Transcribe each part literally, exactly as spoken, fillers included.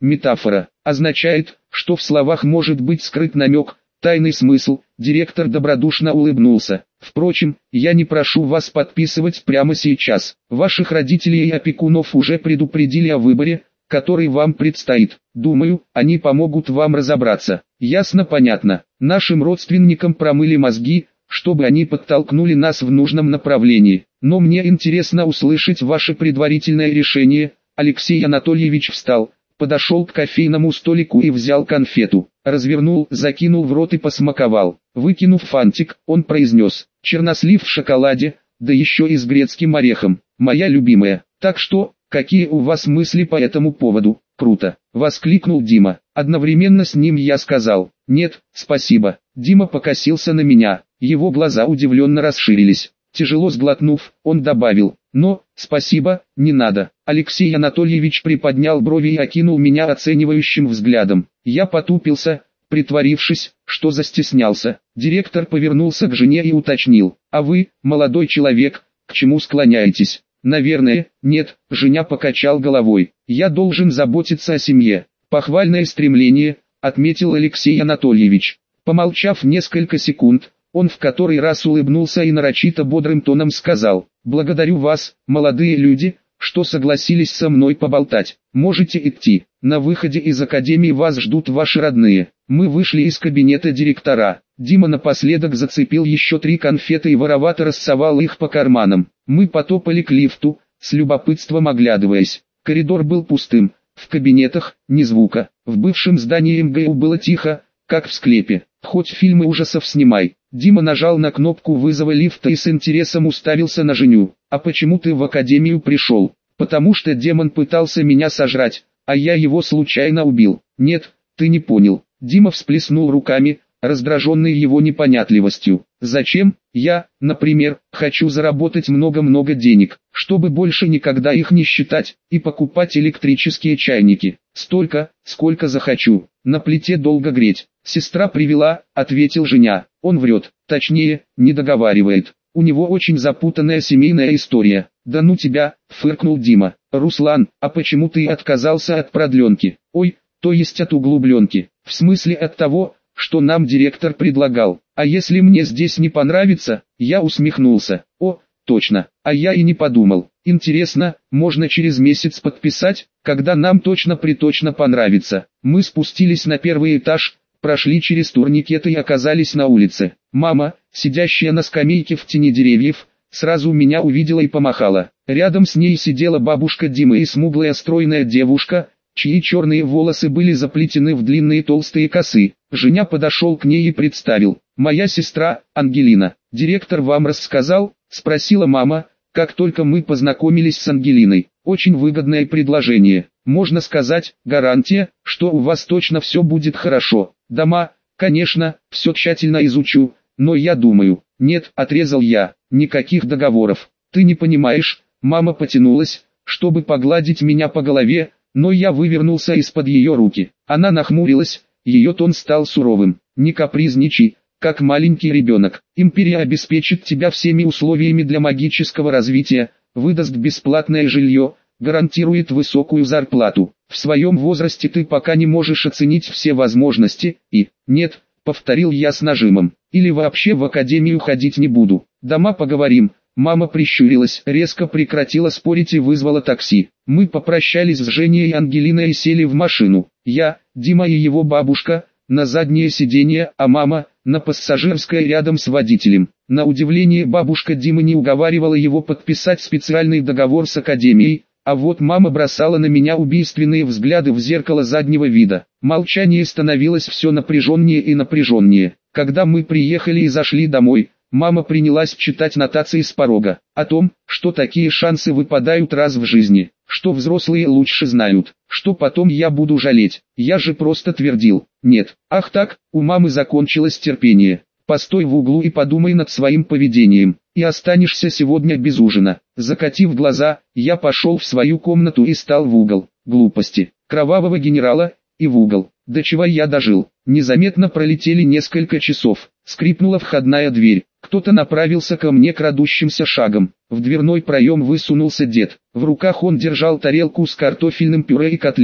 метафора, означает, что в словах может быть скрыт намек, тайный смысл. Директор добродушно улыбнулся. Впрочем, я не прошу вас подписывать прямо сейчас. Ваших родителей и опекунов уже предупредили о выборе, который вам предстоит. Думаю, они помогут вам разобраться. Ясно, понятно. Нашим родственникам промыли мозги, чтобы они подтолкнули нас в нужном направлении. Но мне интересно услышать ваше предварительное решение. Алексей Анатольевич встал, подошел к кофейному столику и взял конфету. Развернул, закинул в рот и посмаковал. Выкинув фантик, он произнес: чернослив в шоколаде, да еще и с грецким орехом. Моя любимая. Так что, какие у вас мысли по этому поводу? Круто, воскликнул Дима. Одновременно с ним я сказал: нет, спасибо. Дима покосился на меня, его глаза удивленно расширились. Тяжело сглотнув, он добавил: но, спасибо, не надо. Алексей Анатольевич приподнял брови и окинул меня оценивающим взглядом. Я потупился, притворившись, что застеснялся. Директор повернулся к жене и уточнил: а вы, молодой человек, к чему склоняетесь? Наверное, нет, Женя покачал головой. Я должен заботиться о семье. Похвальное стремление, отметил Алексей Анатольевич. Помолчав несколько секунд, он в который раз улыбнулся и нарочито бодрым тоном сказал: благодарю вас, молодые люди, что согласились со мной поболтать. Можете идти. На выходе из академии вас ждут ваши родные. Мы вышли из кабинета директора. Дима напоследок зацепил еще три конфеты и воровато рассовал их по карманам. Мы потопали к лифту, с любопытством оглядываясь. Коридор был пустым, в кабинетах ни звука. В бывшем здании эм гэ у было тихо, как в склепе. Хоть фильмы ужасов снимай. Дима нажал на кнопку вызова лифта и с интересом уставился на Женю. А почему ты в академию пришел? Потому что демон пытался меня сожрать, а я его случайно убил. Нет, ты не понял. Дима всплеснул руками, раздраженный его непонятливостью. Зачем? Я, например, хочу заработать много-много денег, чтобы больше никогда их не считать, и покупать электрические чайники. Столько, сколько захочу. На плите долго греть. Сестра привела, ответил Женя. Он врет, точнее, не договаривает. У него очень запутанная семейная история. Да ну тебя, фыркнул Дима. Руслан, а почему ты отказался от продленки? Ой, то есть от углубленки. В смысле от того, что нам директор предлагал. А если мне здесь не понравится? Я усмехнулся. О, точно, а я и не подумал. Интересно, можно через месяц подписать, когда нам точно-приточно понравится. Мы спустились на первый этаж, прошли через турникеты и оказались на улице. Мама, сидящая на скамейке в тени деревьев, сразу меня увидела и помахала. Рядом с ней сидела бабушка Димы и смуглая стройная девушка, чьи черные волосы были заплетены в длинные толстые косы. Женя подошел к ней и представил: моя сестра, Ангелина. Директор вам рассказал? Спросила мама, как только мы познакомились с Ангелиной. Очень выгодное предложение. Можно сказать, гарантия, что у вас точно все будет хорошо. Дома, конечно, все тщательно изучу, но я думаю. Нет, отрезал я, никаких договоров. Ты не понимаешь, мама потянулась, чтобы погладить меня по голове, но я вывернулся из-под ее руки. Она нахмурилась, ее тон стал суровым. Не капризничай, как маленький ребенок. Империя обеспечит тебя всеми условиями для магического развития, выдаст бесплатное жилье, гарантирует высокую зарплату. В своем возрасте ты пока не можешь оценить все возможности, и, нет, повторил я с нажимом, или вообще в академию ходить не буду. Дома поговорим. Мама прищурилась, резко прекратила спорить и вызвала такси. Мы попрощались с Женей и Ангелиной и сели в машину. Я, Дима и его бабушка, на заднее сиденье, а мама, на пассажирское рядом с водителем. На удивление бабушка Димы не уговаривала его подписать специальный договор с академией, а вот мама бросала на меня убийственные взгляды в зеркало заднего вида. Молчание становилось все напряженнее и напряженнее. Когда мы приехали и зашли домой, мама принялась читать нотации с порога, о том, что такие шансы выпадают раз в жизни, что взрослые лучше знают, что потом я буду жалеть. Я же просто твердил: нет. Ах так, у мамы закончилось терпение. Постой в углу и подумай над своим поведением, и останешься сегодня без ужина. Закатив глаза, я пошел в свою комнату и стал в угол. Глупости. Кровавого генерала, и в угол. До чего я дожил. Незаметно пролетели несколько часов. Скрипнула входная дверь. Кто-то направился ко мне крадущимся шагом. В дверной проем высунулся дед. В руках он держал тарелку с картофельным пюре и котлетой.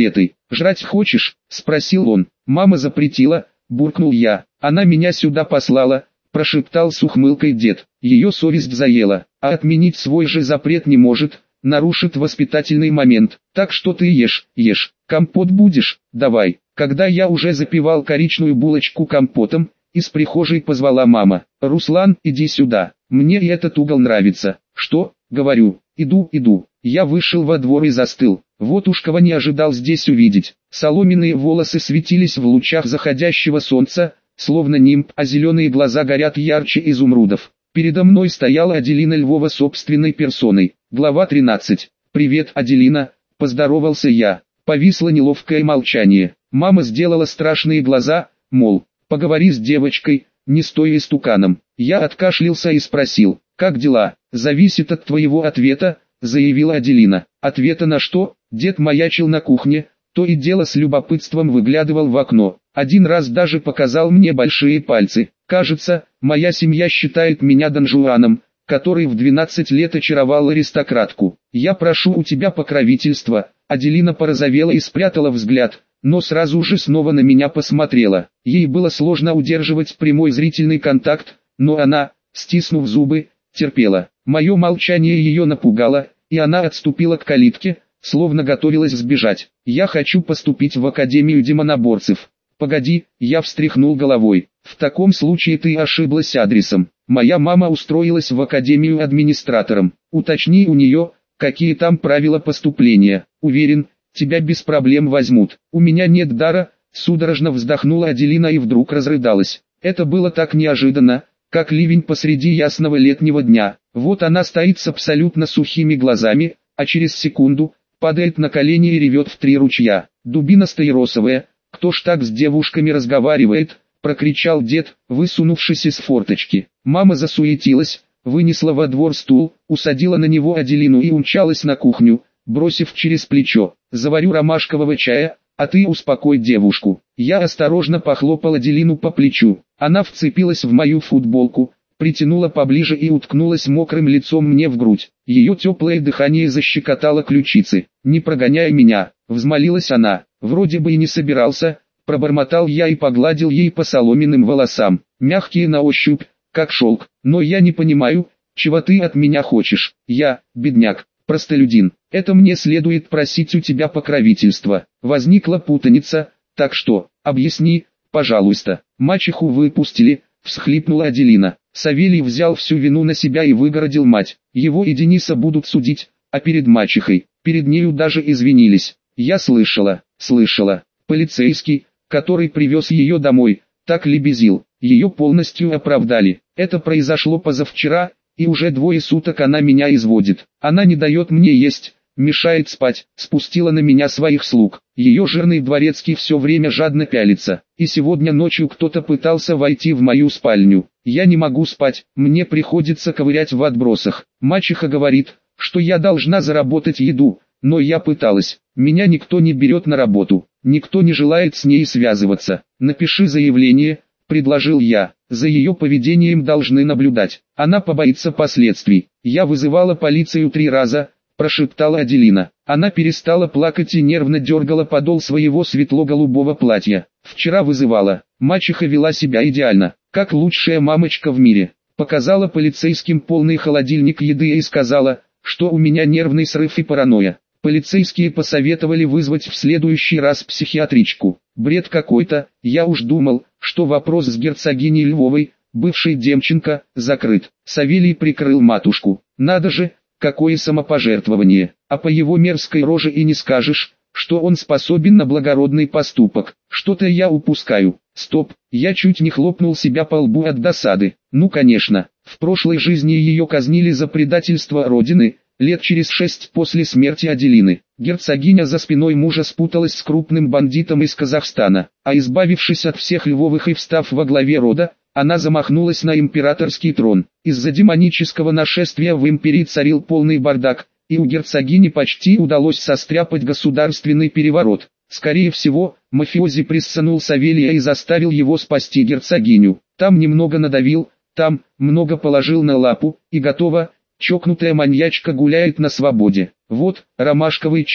«Жрать хочешь?» – спросил он. «Мама запретила», – буркнул я. «Она меня сюда послала», – прошептал с ухмылкой дед. «Ее совесть заела, а отменить свой же запрет не может, нарушит воспитательный момент. Так что ты ешь, ешь. Компот будешь? Давай». Когда я уже запивал коричную булочку компотом, из прихожей позвала мама. «Руслан, иди сюда, мне и этот угол нравится». «Что?» – говорю. «Иду, иду». Я вышел во двор и застыл. Вот уж кого не ожидал здесь увидеть. Соломенные волосы светились в лучах заходящего солнца, словно нимб, а зеленые глаза горят ярче изумрудов. Передо мной стояла Аделина Львова собственной персоной. Глава тринадцать. «Привет, Аделина», – поздоровался я. Повисло неловкое молчание. Мама сделала страшные глаза, мол, поговори с девочкой, не стой истуканом. Я откашлялся и спросил, как дела? «Зависит от твоего ответа», — заявила Аделина. «Ответа на что?» Дед маячил на кухне, то и дело с любопытством выглядывал в окно. Один раз даже показал мне большие пальцы. «Кажется, моя семья считает меня Дон Жуаном, который в двенадцать лет очаровал аристократку. Я прошу у тебя покровительства». Аделина порозовела и спрятала взгляд, но сразу же снова на меня посмотрела. Ей было сложно удерживать прямой зрительный контакт, но она, стиснув зубы, терпела. Мое молчание ее напугало, и она отступила к калитке, словно готовилась сбежать. «Я хочу поступить в Академию демоноборцев». «Погоди», я встряхнул головой. «В таком случае ты ошиблась адресом. Моя мама устроилась в Академию администратором. Уточни у нее, какие там правила поступления. Уверен, тебя без проблем возьмут. У меня нет дара», судорожно вздохнула Аделина и вдруг разрыдалась. Это было так неожиданно, как ливень посреди ясного летнего дня. Вот она стоит с абсолютно сухими глазами, а через секунду падает на колени и ревет в три ручья. «Дубина стаиросовая, кто ж так с девушками разговаривает?» – прокричал дед, высунувшись из форточки. Мама засуетилась, вынесла во двор стул, усадила на него Аделину и умчалась на кухню, бросив через плечо: «Заварю ромашкового чая, а ты успокой девушку». Я осторожно похлопал Аделину по плечу. Она вцепилась в мою футболку, притянула поближе и уткнулась мокрым лицом мне в грудь. Ее теплое дыхание защекотало ключицы. «Не прогоняй меня», — взмолилась она. «Вроде бы и не собирался», — пробормотал я и погладил ей по соломенным волосам, мягкие на ощупь, как шелк. «Но я не понимаю, чего ты от меня хочешь. Я, бедняк, простолюдин. Это мне следует просить у тебя покровительства». Возникла путаница, так что, объясни, пожалуйста. «Мачеху выпустили», — всхлипнула Аделина. Савелий взял всю вину на себя и выгородил мать. Его и Дениса будут судить, а перед мачехой, перед нею даже извинились. Я слышала, слышала. Полицейский, который привез ее домой, так лебезил. Ее полностью оправдали. Это произошло позавчера, и уже двое суток она меня изводит. Она не дает мне есть, мешает спать, спустила на меня своих слуг. Ее жирный дворецкий все время жадно пялится. И сегодня ночью кто-то пытался войти в мою спальню. Я не могу спать, мне приходится ковырять в отбросах. Мачеха говорит, что я должна заработать еду, но я пыталась. Меня никто не берет на работу, никто не желает с ней связываться. Напиши заявление, предложил я. За ее поведением должны наблюдать. Она побоится последствий. Я вызывала полицию три раза, прошептала Аделина. Она перестала плакать и нервно дергала подол своего светло-голубого платья. Вчера вызывала. Мачеха вела себя идеально, как лучшая мамочка в мире. Показала полицейским полный холодильник еды и сказала, что у меня нервный срыв и паранойя. Полицейские посоветовали вызвать в следующий раз психиатричку. Бред какой-то. Я уж думал, что вопрос с герцогиней Львовой, бывшей Демченко, закрыт. Савелий прикрыл матушку. Надо же, какое самопожертвование. А по его мерзкой роже и не скажешь, что он способен на благородный поступок. Что-то я упускаю. Стоп, я чуть не хлопнул себя по лбу от досады. Ну конечно, в прошлой жизни ее казнили за предательство родины, лет через шесть после смерти Аделины. Герцогиня за спиной мужа спуталась с крупным бандитом из Казахстана, а избавившись от всех Львовых и встав во главе рода, она замахнулась на императорский трон. Из-за демонического нашествия в империи царил полный бардак, и у герцогини почти удалось состряпать государственный переворот. Скорее всего, мафиози прессанул Савелия и заставил его спасти герцогиню. Там немного надавил, там много положил на лапу, и готово. Чокнутая маньячка гуляет на свободе. Вот, ромашковый чай,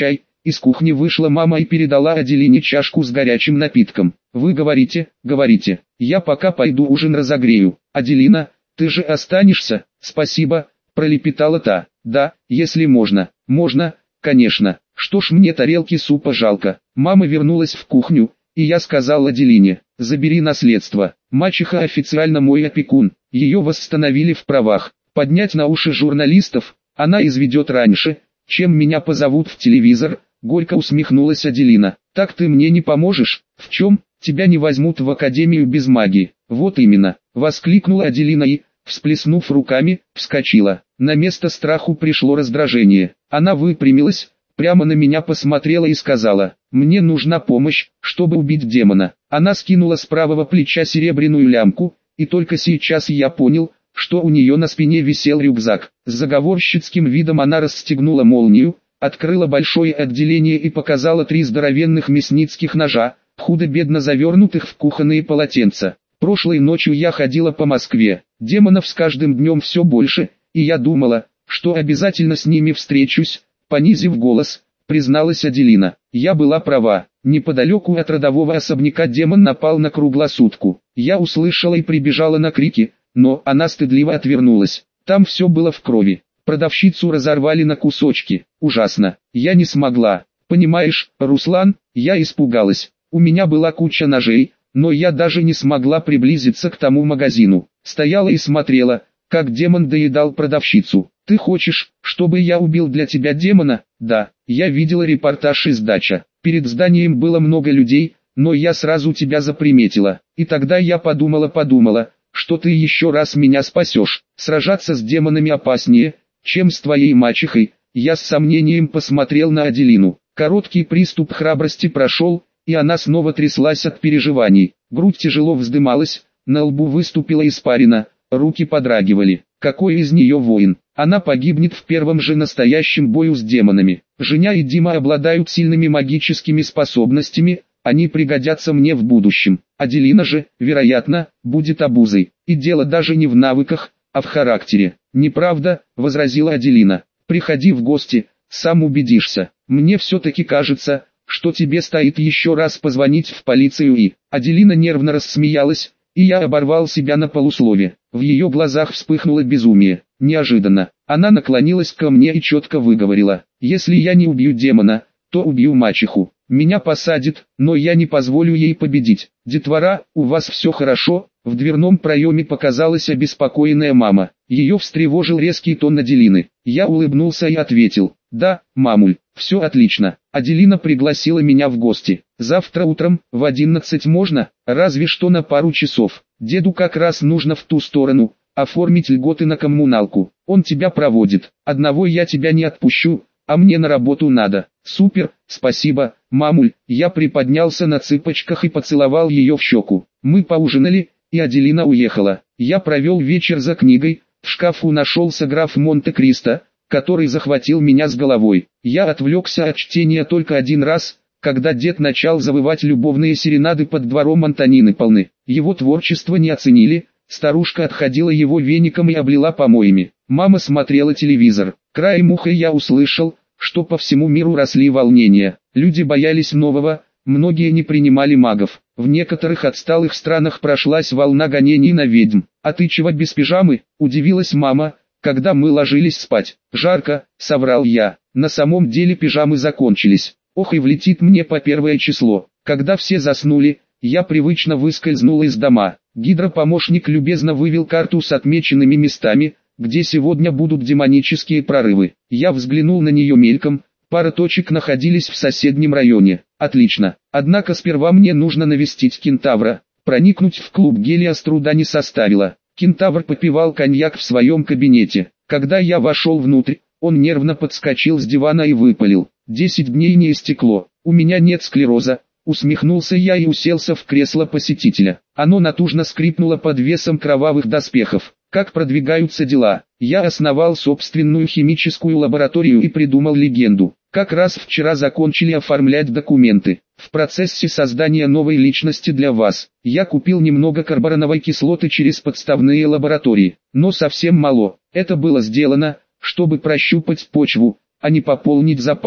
Из кухни вышла мама и передала Аделине чашку с горячим напитком. «Вы говорите, говорите, я пока пойду ужин разогрею. Аделина, ты же останешься?» «Спасибо», пролепетала та. «Да, если можно». «Можно, конечно. Что ж, мне тарелки супа жалко». Мама вернулась в кухню, и я сказал Аделине: «Забери наследство. Мачеха официально мой опекун». Ее восстановили в правах. Поднять на уши журналистов она изведет раньше, чем меня позовут в телевизор. Горько усмехнулась Аделина. «Так ты мне не поможешь?» «В чем? Тебя не возьмут в академию без магии». «Вот именно», воскликнула Аделина и, всплеснув руками, вскочила. На место страху пришло раздражение. Она выпрямилась, прямо на меня посмотрела и сказала: «Мне нужна помощь, чтобы убить демона». Она скинула с правого плеча серебряную лямку, и только сейчас я понял, что у нее на спине висел рюкзак. С заговорщицким видом она расстегнула молнию, открыла большое отделение и показала три здоровенных мясницких ножа, худо-бедно завернутых в кухонные полотенца. Прошлой ночью я ходила по Москве. Демонов с каждым днем все больше, и я думала, что обязательно с ними встречусь. Понизив голос, призналась Аделина. Я была права. Неподалеку от родового особняка демон напал на круглосутку. Я услышала и прибежала на крики, но она стыдливо отвернулась. Там все было в крови. Продавщицу разорвали на кусочки. Ужасно. Я не смогла. Понимаешь, Руслан, я испугалась. У меня была куча ножей, но я даже не смогла приблизиться к тому магазину. Стояла и смотрела, как демон доедал продавщицу. Ты хочешь, чтобы я убил для тебя демона? Да, я видела репортаж из дача. Перед зданием было много людей, но я сразу тебя заприметила. И тогда я подумала-подумала, что ты еще раз меня спасешь. Сражаться с демонами опаснее, чем с твоей мачехой. Я с сомнением посмотрел на Аделину. Короткий приступ храбрости прошел, и она снова тряслась от переживаний. Грудь тяжело вздымалась, на лбу выступила испарина, руки подрагивали. Какой из нее воин? Она погибнет в первом же настоящем бою с демонами. Женя и Дима обладают сильными магическими способностями, они пригодятся мне в будущем. Аделина же, вероятно, будет обузой. И дело даже не в навыках, а в характере. «Неправда», — возразила Аделина. «Приходи в гости, сам убедишься. Мне все-таки кажется, что тебе стоит еще раз позвонить в полицию и...» Аделина нервно рассмеялась, и я оборвал себя на полуслове. В ее глазах вспыхнуло безумие. Неожиданно, она наклонилась ко мне и четко выговорила: «Если я не убью демона, то убью мачеху. Меня посадят, но я не позволю ей победить. Детвора, у вас все хорошо?» В дверном проеме показалась обеспокоенная мама. Ее встревожил резкий тон Аделины. Я улыбнулся и ответил: «Да, мамуль, все отлично. Аделина пригласила меня в гости. Завтра утром, в одиннадцать можно, разве что на пару часов. Деду как раз нужно в ту сторону, оформить льготы на коммуналку. Он тебя проводит. Одного я тебя не отпущу, а мне на работу надо». «Супер, спасибо, мамуль». Я приподнялся на цыпочках и поцеловал ее в щеку. Мы поужинали, и Аделина уехала. Я провел вечер за книгой. В шкафу нашелся граф Монте-Кристо, который захватил меня с головой. Я отвлекся от чтения только один раз, когда дед начал завывать любовные серенады под двором Антонины Павловны. Его творчество не оценили, старушка отходила его веником и облила помоями. Мама смотрела телевизор. Краем уха я услышал, что по всему миру росли волнения. Люди боялись нового, многие не принимали магов. В некоторых отсталых странах прошлась волна гонений на ведьм. «А ты чего без пижамы?» – удивилась мама, когда мы ложились спать. «Жарко», – соврал я. На самом деле пижамы закончились. Ох, и влетит мне по первое число. Когда все заснули, я привычно выскользнул из дома. Гидропомощник любезно вывел карту с отмеченными местами, где сегодня будут демонические прорывы. Я взглянул на нее мельком, пара точек находились в соседнем районе. Отлично. Однако сперва мне нужно навестить кентавра. Проникнуть в клуб Гелиос труда не составило. Кентавр попивал коньяк в своем кабинете. Когда я вошел внутрь, он нервно подскочил с дивана и выпалил: «Десять дней не истекло, у меня нет склероза». Усмехнулся я и уселся в кресло посетителя. Оно натужно скрипнуло под весом кровавых доспехов. «Как продвигаются дела?» Я основал собственную химическую лабораторию и придумал легенду. Как раз вчера закончили оформлять документы. В процессе создания новой личности для вас. Я купил немного карбоновой кислоты через подставные лаборатории. Но совсем мало. Это было сделано, чтобы прощупать почву, а не пополнить запасы.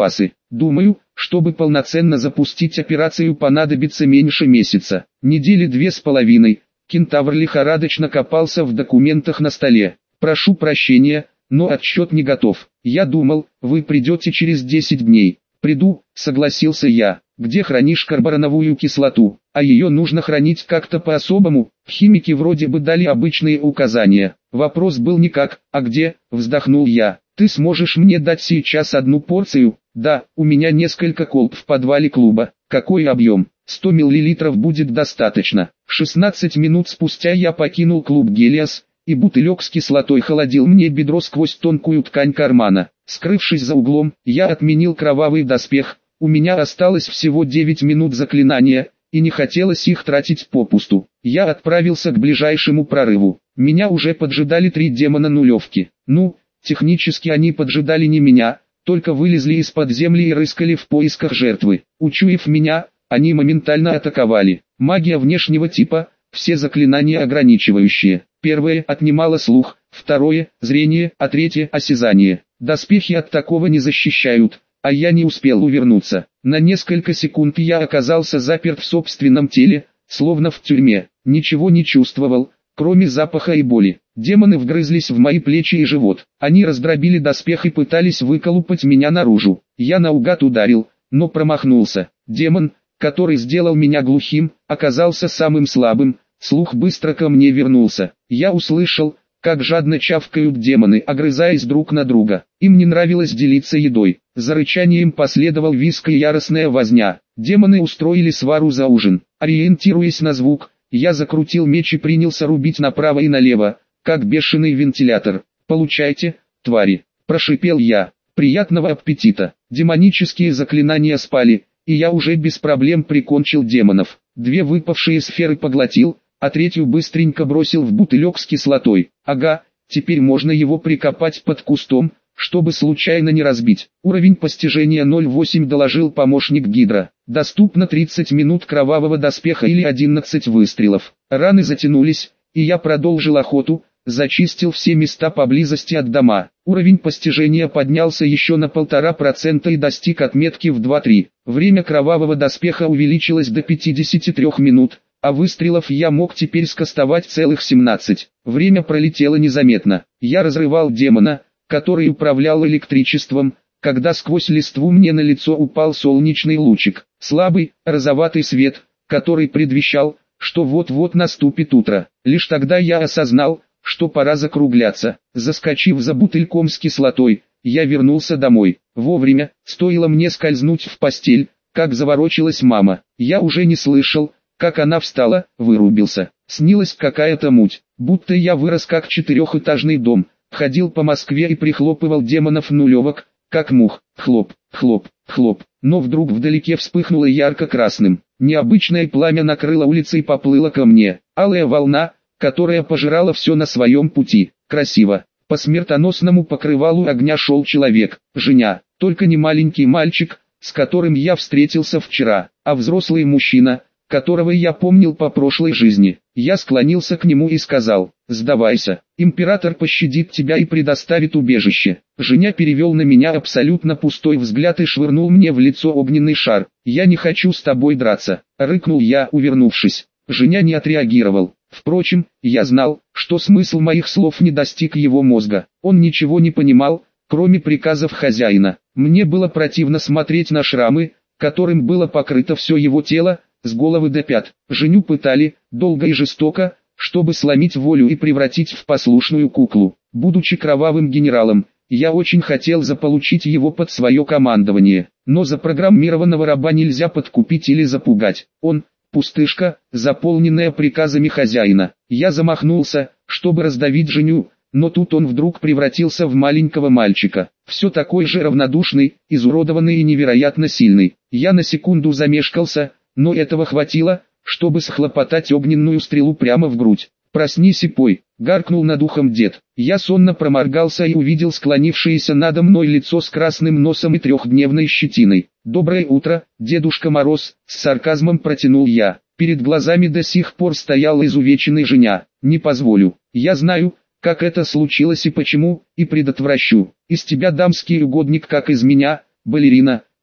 Думаю, чтобы полноценно запустить операцию, понадобится меньше месяца. Недели две с половиной. Кентавр лихорадочно копался в документах на столе. Прошу прощения, но отчет не готов. Я думал, вы придете через десять дней. Приду, согласился я. Где хранишь карбороновую кислоту? А ее нужно хранить как-то по-особому. Химики вроде бы дали обычные указания. Вопрос был не как, а где, вздохнул я. Ты сможешь мне дать сейчас одну порцию? Да, у меня несколько колб в подвале клуба. Какой объем? сто миллилитров будет достаточно. шестнадцать минут спустя я покинул клуб Гелиос, и бутылек с кислотой холодил мне бедро сквозь тонкую ткань кармана. Скрывшись за углом, я отменил кровавый доспех. У меня осталось всего девять минут заклинания, и не хотелось их тратить попусту. Я отправился к ближайшему прорыву. Меня уже поджидали три демона нулевки. Ну, технически они поджидали не меня, только вылезли из-под земли и рыскали в поисках жертвы. Учуяв меня, они моментально атаковали. Магия внешнего типа, все заклинания ограничивающие. Первое отнимало слух, второе – зрение, а третье – осязание. Доспехи от такого не защищают, а я не успел увернуться. На несколько секунд я оказался заперт в собственном теле, словно в тюрьме. Ничего не чувствовал, кроме запаха и боли. Демоны вгрызлись в мои плечи и живот. Они раздробили доспех и пытались выколупать меня наружу. Я наугад ударил, но промахнулся. Демон, который сделал меня глухим, оказался самым слабым. Слух быстро ко мне вернулся. Я услышал, как жадно чавкают демоны, огрызаясь друг на друга. Им не нравилось делиться едой. За рычанием последовал визг и яростная возня. Демоны устроили свару за ужин. Ориентируясь на звук, я закрутил меч и принялся рубить направо и налево, как бешеный вентилятор. «Получайте, твари!» – прошипел я. «Приятного аппетита!» Демонические заклинания спали, и я уже без проблем прикончил демонов. Две выпавшие сферы поглотил, а третью быстренько бросил в бутылек с кислотой. Ага, теперь можно его прикопать под кустом, чтобы случайно не разбить. Уровень постижения ноль восемь, доложил помощник Гидра. Доступно тридцать минут кровавого доспеха или одиннадцать выстрелов. Раны затянулись, и я продолжил охоту, зачистил все места поблизости от дома. Уровень постижения поднялся еще на полтора процента и достиг отметки в два-три. Время кровавого доспеха увеличилось до пятидесяти трёх минут, а выстрелов я мог теперь скастовать целых семнадцать. Время пролетело незаметно. Я разрывал демона, который управлял электричеством, когда сквозь листву мне на лицо упал солнечный лучик. Слабый, розоватый свет, который предвещал, что вот-вот наступит утро. Лишь тогда я осознал, что пора закругляться. Заскочив за бутыльком с кислотой, я вернулся домой. Вовремя, стоило мне скользнуть в постель, как заворочилась мама. Я уже не слышал, как она встала, вырубился. Снилась какая-то муть, будто я вырос как четырехэтажный дом, ходил по Москве и прихлопывал демонов нулевок, как мух. Хлоп, хлоп, хлоп. Но вдруг вдалеке вспыхнуло ярко-красным. Необычное пламя накрыло улицы и поплыло ко мне. Алая волна, которая пожирала все на своем пути. Красиво. По смертоносному покрывалу огня шел человек, Женя, только не маленький мальчик, с которым я встретился вчера, а взрослый мужчина, которого я помнил по прошлой жизни. Я склонился к нему и сказал: «Сдавайся, император пощадит тебя и предоставит убежище». Женя перевел на меня абсолютно пустой взгляд и швырнул мне в лицо огненный шар. «Я не хочу с тобой драться», — рыкнул я, увернувшись. Женя не отреагировал. Впрочем, я знал, что смысл моих слов не достиг его мозга. Он ничего не понимал, кроме приказов хозяина. Мне было противно смотреть на шрамы, которым было покрыто все его тело, с головы до пят. Женю пытали, долго и жестоко, чтобы сломить волю и превратить в послушную куклу. Будучи кровавым генералом, я очень хотел заполучить его под свое командование. Но запрограммированного раба нельзя подкупить или запугать. Он — пустышка, заполненная приказами хозяина. Я замахнулся, чтобы раздавить Женю, но тут он вдруг превратился в маленького мальчика. Все такой же равнодушный, изуродованный и невероятно сильный. Я на секунду замешкался, но этого хватило, чтобы схлопотать огненную стрелу прямо в грудь. «Проснись и пой», — гаркнул над ухом дед. Я сонно проморгался и увидел склонившееся надо мной лицо с красным носом и трехдневной щетиной. «Доброе утро, Дедушка Мороз», — с сарказмом протянул я. Перед глазами до сих пор стоял изувеченный Женя. «Не позволю. Я знаю, как это случилось и почему, и предотвращу. Из тебя дамский угодник, как из меня, балерина»,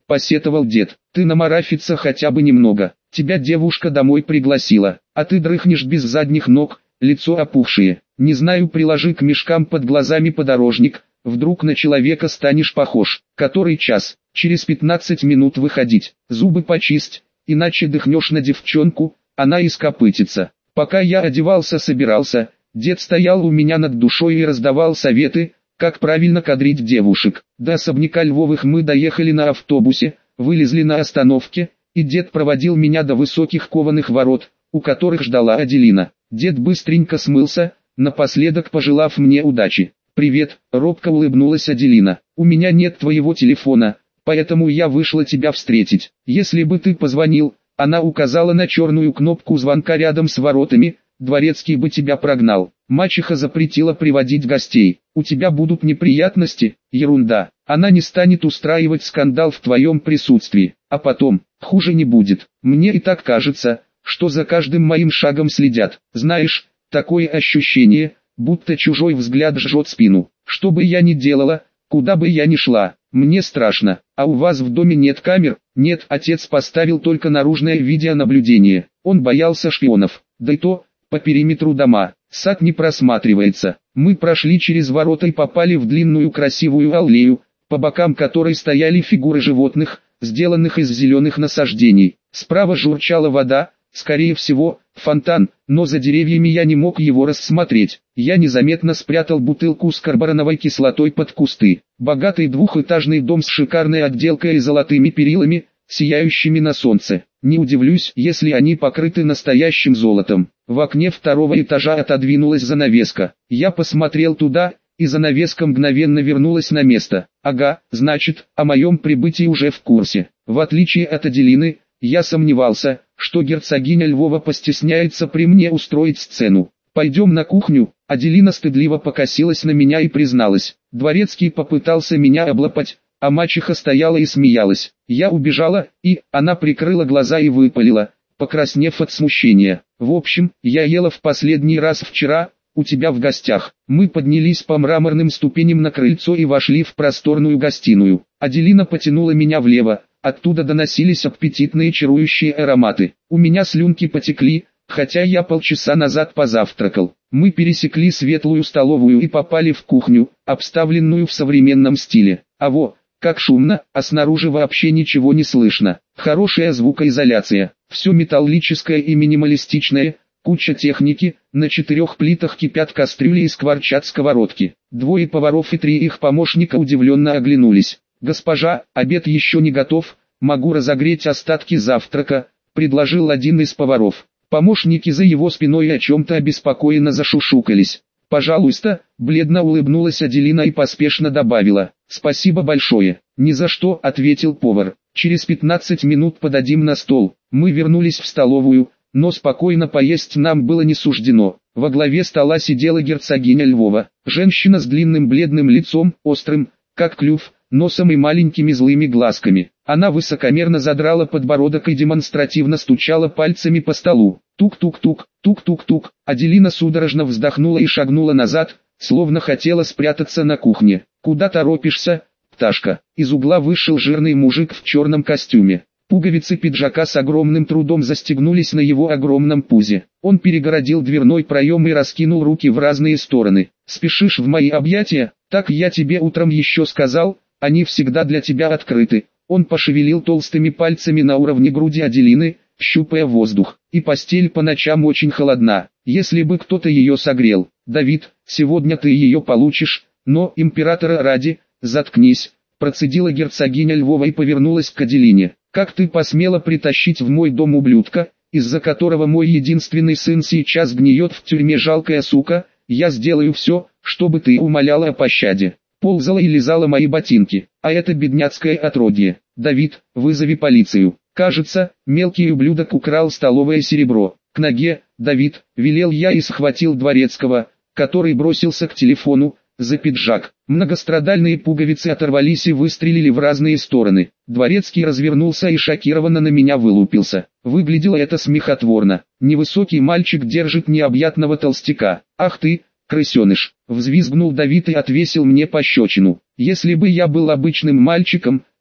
посетовал дед. Ты намарафиться хотя бы немного. Тебя девушка домой пригласила, а ты дрыхнешь без задних ног, лицо опухшее. Не знаю, приложи к мешкам под глазами подорожник, вдруг на человека станешь похож. Который час? Через пятнадцать минут выходить. Зубы почисть, иначе дыхнешь на девчонку, она ископытится. Пока я одевался-собирался, дед стоял у меня над душой и раздавал советы, как правильно кадрить девушек. До особняка Львовых мы доехали на автобусе, вылезли на остановке, и дед проводил меня до высоких кованых ворот, у которых ждала Аделина. Дед быстренько смылся, напоследок пожелав мне удачи. «Привет», — робко улыбнулась Аделина. «У меня нет твоего телефона, поэтому я вышла тебя встретить. Если бы ты позвонил», — она указала на черную кнопку звонка рядом с воротами, «Дворецкий бы тебя прогнал. Мачеха запретила приводить гостей. У тебя будут неприятности?» «Ерунда. Она не станет устраивать скандал в твоем присутствии. А потом, хуже не будет. Мне и так кажется, что за каждым моим шагом следят. Знаешь, такое ощущение, будто чужой взгляд жжет спину. Что бы я ни делала, куда бы я ни шла, мне страшно. А у вас в доме нет камер?» «Нет, отец поставил только наружное видеонаблюдение. Он боялся шпионов. Да и то, по периметру дома. Сад не просматривается. Мы прошли через ворота и попали в длинную красивую аллею, по бокам которой стояли фигуры животных, сделанных из зеленых насаждений. Справа журчала вода, скорее всего, фонтан, но за деревьями я не мог его рассмотреть. Я незаметно спрятал бутылку с карбоновой кислотой под кусты. Богатый двухэтажный дом с шикарной отделкой и золотыми перилами, сияющими на солнце. Не удивлюсь, если они покрыты настоящим золотом. В окне второго этажа отодвинулась занавеска. Я посмотрел туда, и занавеска мгновенно вернулась на место. Ага, значит, о моем прибытии уже в курсе. В отличие от Аделины, я сомневался, что герцогиня Львова постесняется при мне устроить сцену. «Пойдем на кухню», — Аделина стыдливо покосилась на меня и призналась. Дворецкий попытался меня облапать, а мачеха стояла и смеялась. Я убежала, и она прикрыла глаза и выпалила, покраснев от смущения. «В общем, я ела в последний раз вчера, у тебя в гостях». Мы поднялись по мраморным ступеням на крыльцо и вошли в просторную гостиную. Аделина потянула меня влево, оттуда доносились аппетитные чарующие ароматы. У меня слюнки потекли, хотя я полчаса назад позавтракал. Мы пересекли светлую столовую и попали в кухню, обставленную в современном стиле. А во, как шумно, а снаружи вообще ничего не слышно. Хорошая звукоизоляция, все металлическое и минималистичное, куча техники, на четырех плитах кипят кастрюли и скворчат сковородки. Двое поваров и три их помощника удивленно оглянулись. «Госпожа, обед еще не готов, могу разогреть остатки завтрака», — предложил один из поваров. Помощники за его спиной о чем-то обеспокоенно зашушукались. «Пожалуйста», — бледно улыбнулась Аделина и поспешно добавила. «Спасибо большое». «Ни за что», — ответил повар. «Через пятнадцать минут подадим на стол». Мы вернулись в столовую, но спокойно поесть нам было не суждено. Во главе стола сидела герцогиня Львова, женщина с длинным бледным лицом, острым, как клюв, носом и маленькими злыми глазками. Она высокомерно задрала подбородок и демонстративно стучала пальцами по столу. Тук-тук-тук, тук-тук-тук. Аделина судорожно вздохнула и шагнула назад, словно хотела спрятаться на кухне. «Куда торопишься, пташка?» Из угла вышел жирный мужик в черном костюме. Пуговицы пиджака с огромным трудом застегнулись на его огромном пузе. Он перегородил дверной проем и раскинул руки в разные стороны. «Спешишь в мои объятия? Так я тебе утром еще сказал, они всегда для тебя открыты». Он пошевелил толстыми пальцами на уровне груди Аделины, щупая воздух. «И постель по ночам очень холодна, если бы кто-то ее согрел. Давид, сегодня ты ее получишь, но, императора ради, заткнись», процедила герцогиня Львова и повернулась к Аделине. «Как ты посмела притащить в мой дом ублюдка, из-за которого мой единственный сын сейчас гниет в тюрьме, жалкая сука? Я сделаю все, чтобы ты умоляла о пощаде, ползала и лизала мои ботинки, а это бедняцкое отродье. Давид, вызови полицию. Кажется, мелкий ублюдок украл столовое серебро. К ноге, Давид», велел я и схватил дворецкого, который бросился к телефону, за пиджак. Многострадальные пуговицы оторвались и выстрелили в разные стороны. Дворецкий развернулся и шокированно на меня вылупился. Выглядело это смехотворно. Невысокий мальчик держит необъятного толстяка. «Ах ты, крысеныш!» — взвизгнул Давид и отвесил мне пощечину. Если бы я был обычным мальчиком,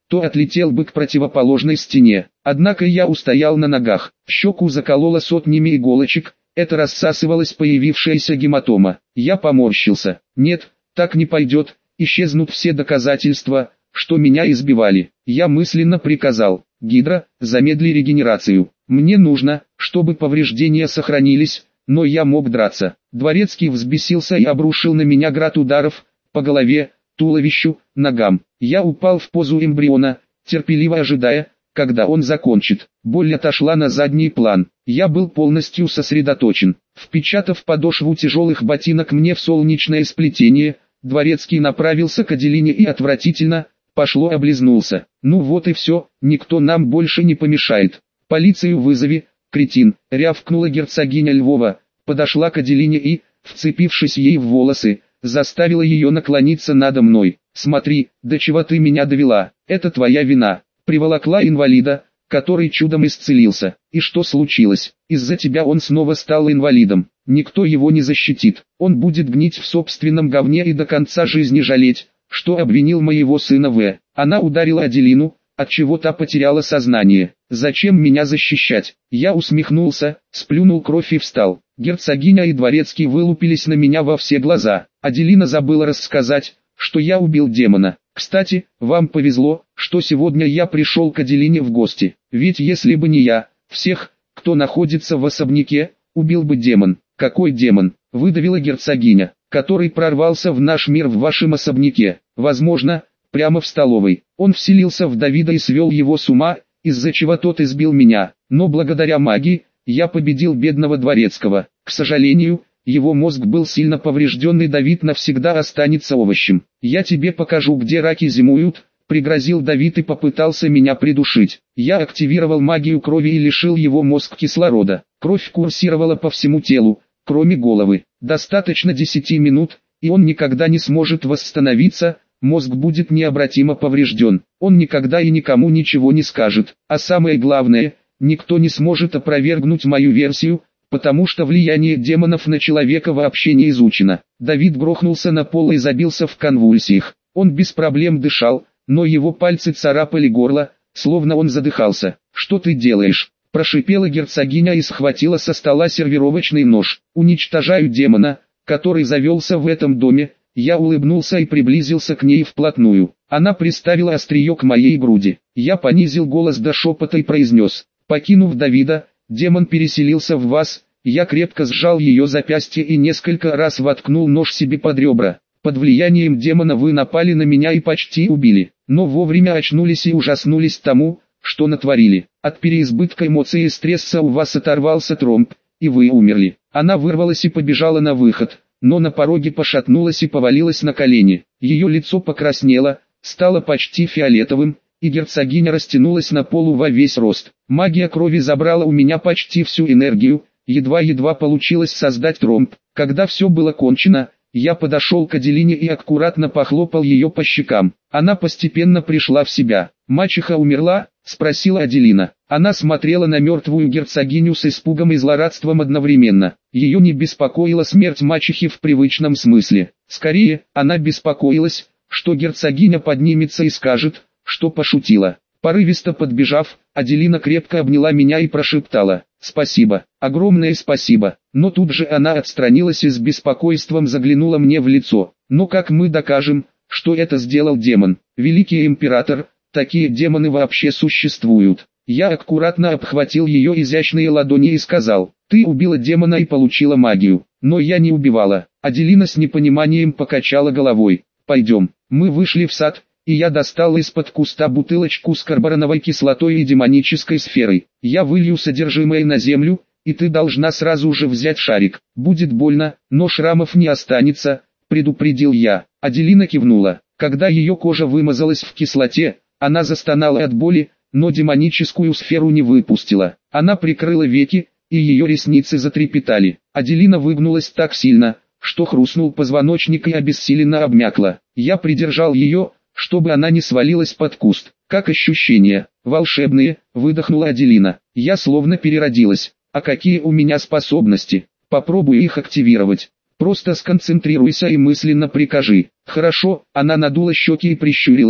то отлетел бы к противоположной стене. Однако я устоял на ногах. Щеку закололо сотнями иголочек, это рассасывалась появившаяся гематома. Я поморщился. Нет, так не пойдет, исчезнут все доказательства, что меня избивали. Я мысленно приказал: Гидра, замедли регенерацию. Мне нужно, чтобы повреждения сохранились, но я мог драться. Дворецкий взбесился и обрушил на меня град ударов, по голове, туловищу, ногам. Я упал в позу эмбриона, терпеливо ожидая, когда он закончит. Боль отошла на задний план. Я был полностью сосредоточен. Впечатав подошву тяжелых ботинок мне в солнечное сплетение, Дворецкий направился к Аделине и отвратительно, пошло облизнулся. Ну вот и все, никто нам больше не помешает. Полицию вызови, кретин, рявкнула герцогиня Львова, подошла к Аделине и, вцепившись ей в волосы, заставила ее наклониться надо мной. Смотри, до чего ты меня довела, это твоя вина. Приволокла инвалида, который чудом исцелился. И что случилось? Из-за тебя он снова стал инвалидом. Никто его не защитит. Он будет гнить в собственном говне и до конца жизни жалеть, что обвинил моего сына В. Она ударила Аделину, отчего та потеряла сознание. Зачем меня защищать? Я усмехнулся, сплюнул кровь и встал. Герцогиня и Дворецкий вылупились на меня во все глаза. Аделина забыла рассказать, что я убил демона. Кстати, вам повезло, что сегодня я пришел к Аделине в гости. Ведь если бы не я, всех, кто находится в особняке, убил бы демон. Какой демон? Выдавила герцогиня, который прорвался в наш мир в вашем особняке. Возможно, прямо в столовой. Он вселился в Давида и свел его с ума, из-за чего тот избил меня. Но благодаря магии, я победил бедного Дворецкого. К сожалению, его мозг был сильно поврежден, и Давид навсегда останется овощем. Я тебе покажу, где раки зимуют, пригрозил Давид и попытался меня придушить. Я активировал магию крови и лишил его мозг кислорода. Кровь курсировала по всему телу, кроме головы. Достаточно десяти минут, и он никогда не сможет восстановиться, мозг будет необратимо поврежден. Он никогда и никому ничего не скажет. А самое главное, никто не сможет опровергнуть мою версию, потому что влияние демонов на человека вообще не изучено. Давид грохнулся на пол и забился в конвульсиях. Он без проблем дышал, но его пальцы царапали горло, словно он задыхался. «Что ты делаешь?» – прошипела герцогиня и схватила со стола сервировочный нож. «Уничтожаю демона, который завелся в этом доме». Я улыбнулся и приблизился к ней вплотную. Она приставила острие к моей груди. Я понизил голос до шепота и произнес: «Покинув Давида, демон переселился в вас». Я крепко сжал ее запястье и несколько раз воткнул нож себе под ребра. Под влиянием демона вы напали на меня и почти убили, но вовремя очнулись и ужаснулись тому, что натворили. От переизбытка эмоций и стресса у вас оторвался тромб, и вы умерли. Она вырвалась и побежала на выход, но на пороге пошатнулась и повалилась на колени. Ее лицо покраснело, стало почти фиолетовым, и герцогиня растянулась на полу во весь рост. Магия крови забрала у меня почти всю энергию, едва-едва получилось создать тромб. Когда все было кончено, я подошел к Аделине и аккуратно похлопал ее по щекам. Она постепенно пришла в себя. «Мачеха умерла?» – спросила Аделина. Она смотрела на мертвую герцогиню с испугом и злорадством одновременно. Ее не беспокоила смерть мачехи в привычном смысле. Скорее, она беспокоилась, что герцогиня поднимется и скажет, что пошутила. Порывисто подбежав, Аделина крепко обняла меня и прошептала: «Спасибо, огромное спасибо». Но тут же она отстранилась и с беспокойством заглянула мне в лицо. «Но как мы докажем, что это сделал демон? Великий император, такие демоны вообще существуют?» Я аккуратно обхватил ее изящные ладони и сказал: «Ты убила демона и получила магию». «Но я не убивала». Аделина с непониманием покачала головой. «Пойдем». Мы вышли в сад, и я достал из-под куста бутылочку с карбоновой кислотой и демонической сферой. «Я вылью содержимое на землю, и ты должна сразу же взять шарик. Будет больно, но шрамов не останется», — предупредил я. Аделина кивнула. Когда ее кожа вымазалась в кислоте, она застонала от боли, но демоническую сферу не выпустила. Она прикрыла веки, и ее ресницы затрепетали. Аделина выгнулась так сильно, что хрустнул позвоночник и обессиленно обмякла. Я придержал ее, чтобы она не свалилась под куст. «Как ощущения?» «Волшебные», — выдохнула Аделина. «Я словно переродилась. А какие у меня способности? Попробуй их активировать. Просто сконцентрируйся и мысленно прикажи». «Хорошо», — она надула щеки и прищурилась.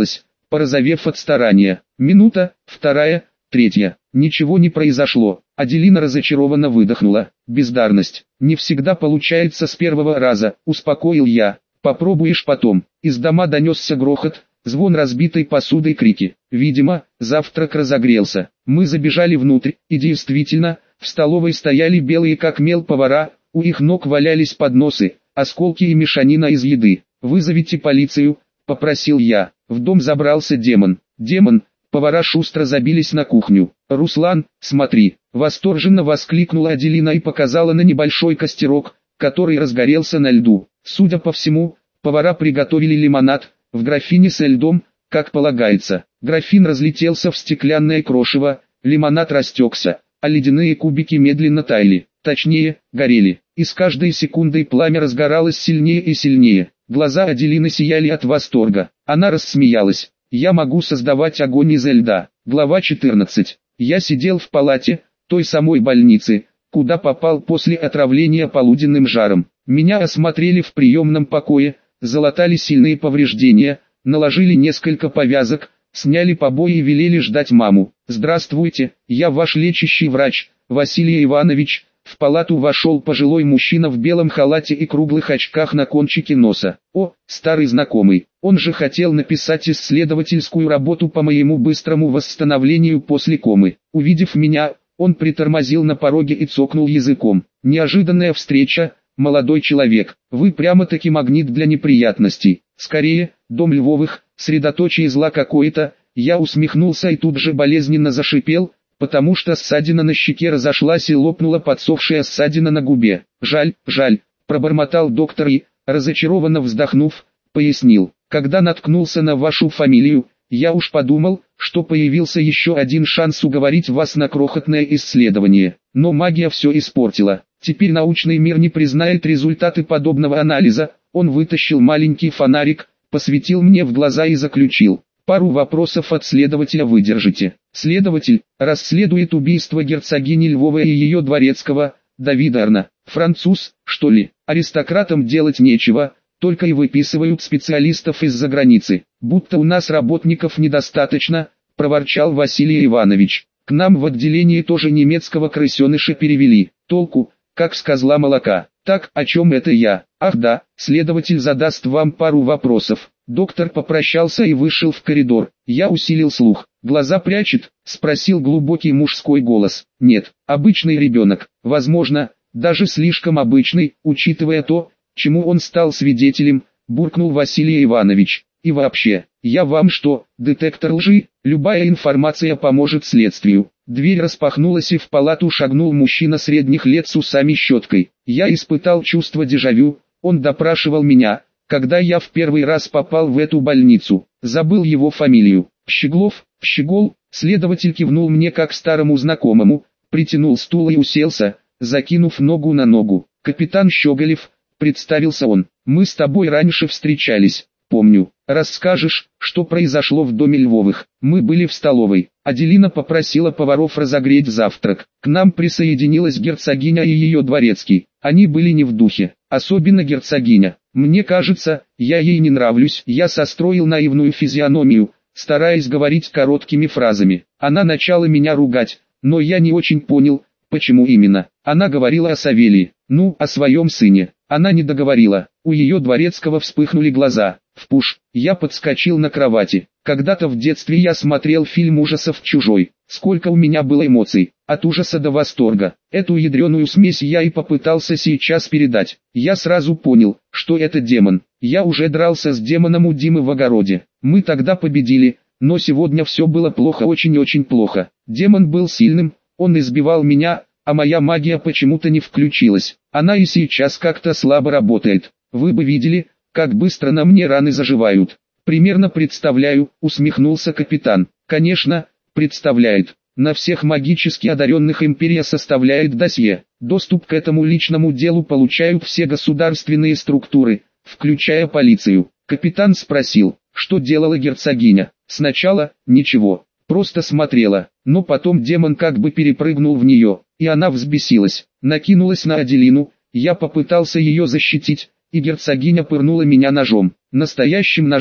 порозовев от старания. Минута, вторая, третья. Ничего не произошло. Аделина разочарованно выдохнула. Бездарность. Не всегда получается с первого раза, успокоил я. Попробуешь потом. Из дома донесся грохот, звон разбитой посуды и крики. Видимо, завтрак разогрелся. Мы забежали внутрь, и действительно, в столовой стояли белые как мел повара, у их ног валялись подносы, осколки и мешанина из еды. «Вызовите полицию», — попросил я. В дом забрался демон. «Демон!» Повара шустро забились на кухню. «Руслан, смотри!» Восторженно воскликнула Аделина и показала на небольшой костерок, который разгорелся на льду. Судя по всему, повара приготовили лимонад, в графине со льдом, как полагается. Графин разлетелся в стеклянное крошево, лимонад растекся, а ледяные кубики медленно таяли, точнее, горели. И с каждой секундой пламя разгоралось сильнее и сильнее. Глаза Аделины сияли от восторга. Она рассмеялась. «Я могу создавать огонь изо льда». Глава четырнадцать. Я сидел в палате, той самой больницы, куда попал после отравления полуденным жаром. Меня осмотрели в приемном покое, залатали сильные повреждения, наложили несколько повязок, сняли побои и велели ждать маму. «Здравствуйте, я ваш лечащий врач, Василий Иванович». В палату вошел пожилой мужчина в белом халате и круглых очках на кончике носа. О, старый знакомый, он же хотел написать исследовательскую работу по моему быстрому восстановлению после комы. Увидев меня, он притормозил на пороге и цокнул языком. Неожиданная встреча, молодой человек, вы прямо-таки магнит для неприятностей. Скорее, дом Львовых, средоточие зла какое-то. Я усмехнулся и тут же болезненно зашипел, потому что ссадина на щеке разошлась и лопнула подсохшая ссадина на губе. «Жаль, жаль», — пробормотал доктор и, разочарованно вздохнув, пояснил. «Когда наткнулся на вашу фамилию, я уж подумал, что появился еще один шанс уговорить вас на крохотное исследование. Но магия все испортила. Теперь научный мир не признает результаты подобного анализа». Он вытащил маленький фонарик, посветил мне в глаза и заключил. «Пару вопросов от следователя выдержите». Следователь расследует убийство герцогини Львовой и ее дворецкого, Давида Арна. Француз, что ли? Аристократам делать нечего, только и выписывают специалистов из-за границы. Будто у нас работников недостаточно, проворчал Василий Иванович. К нам в отделении тоже немецкого крысеныша перевели. Толку, как с козла молока. Так, о чем это я? Ах да, следователь задаст вам пару вопросов. Доктор попрощался и вышел в коридор. Я усилил слух. «Глаза прячет?» — спросил глубокий мужской голос. «Нет, обычный ребенок, возможно, даже слишком обычный, учитывая то, чему он стал свидетелем», — буркнул Василий Иванович. «И вообще, я вам что, детектор лжи? Любая информация поможет следствию». Дверь распахнулась и в палату шагнул мужчина средних лет с усами-щеткой. Я испытал чувство дежавю, он допрашивал меня, когда я в первый раз попал в эту больницу. Забыл его фамилию. Щеглов, Щегол. Следователь кивнул мне как старому знакомому, притянул стул и уселся, закинув ногу на ногу. «Капитан Щеголев», — представился он, — «мы с тобой раньше встречались, помню. Расскажешь, что произошло в доме Львовых?» Мы были в столовой. Аделина попросила поваров разогреть завтрак. К нам присоединилась герцогиня и ее дворецкий. Они были не в духе, особенно герцогиня. Мне кажется, я ей не нравлюсь. Я состроил наивную физиономию, стараясь говорить короткими фразами. Она начала меня ругать, но я не очень понял, почему именно. Она говорила о Савелии, ну, о своем сыне. Она не договорила. У ее дворецкого вспыхнули глаза. В пуш. Я подскочил на кровати. Когда-то в детстве я смотрел фильм ужасов «Чужой». Сколько у меня было эмоций, от ужаса до восторга. Эту ядреную смесь я и попытался сейчас передать. Я сразу понял, что это демон. Я уже дрался с демоном у Димы в огороде. Мы тогда победили, но сегодня все было плохо, очень-очень плохо. Демон был сильным, он избивал меня, а моя магия почему-то не включилась. Она и сейчас как-то слабо работает. Вы бы видели, как быстро на мне раны заживают. Примерно представляю, усмехнулся капитан. Конечно, представляет. На всех магически одаренных империя составляет досье. Доступ к этому личному делу получают все государственные структуры, включая полицию. Капитан спросил, что делала герцогиня. Сначала, ничего, просто смотрела, но потом демон как бы перепрыгнул в нее, и она взбесилась, накинулась на Аделину. Я попытался ее защитить, и герцогиня пырнула меня ножом, настоящим ножом.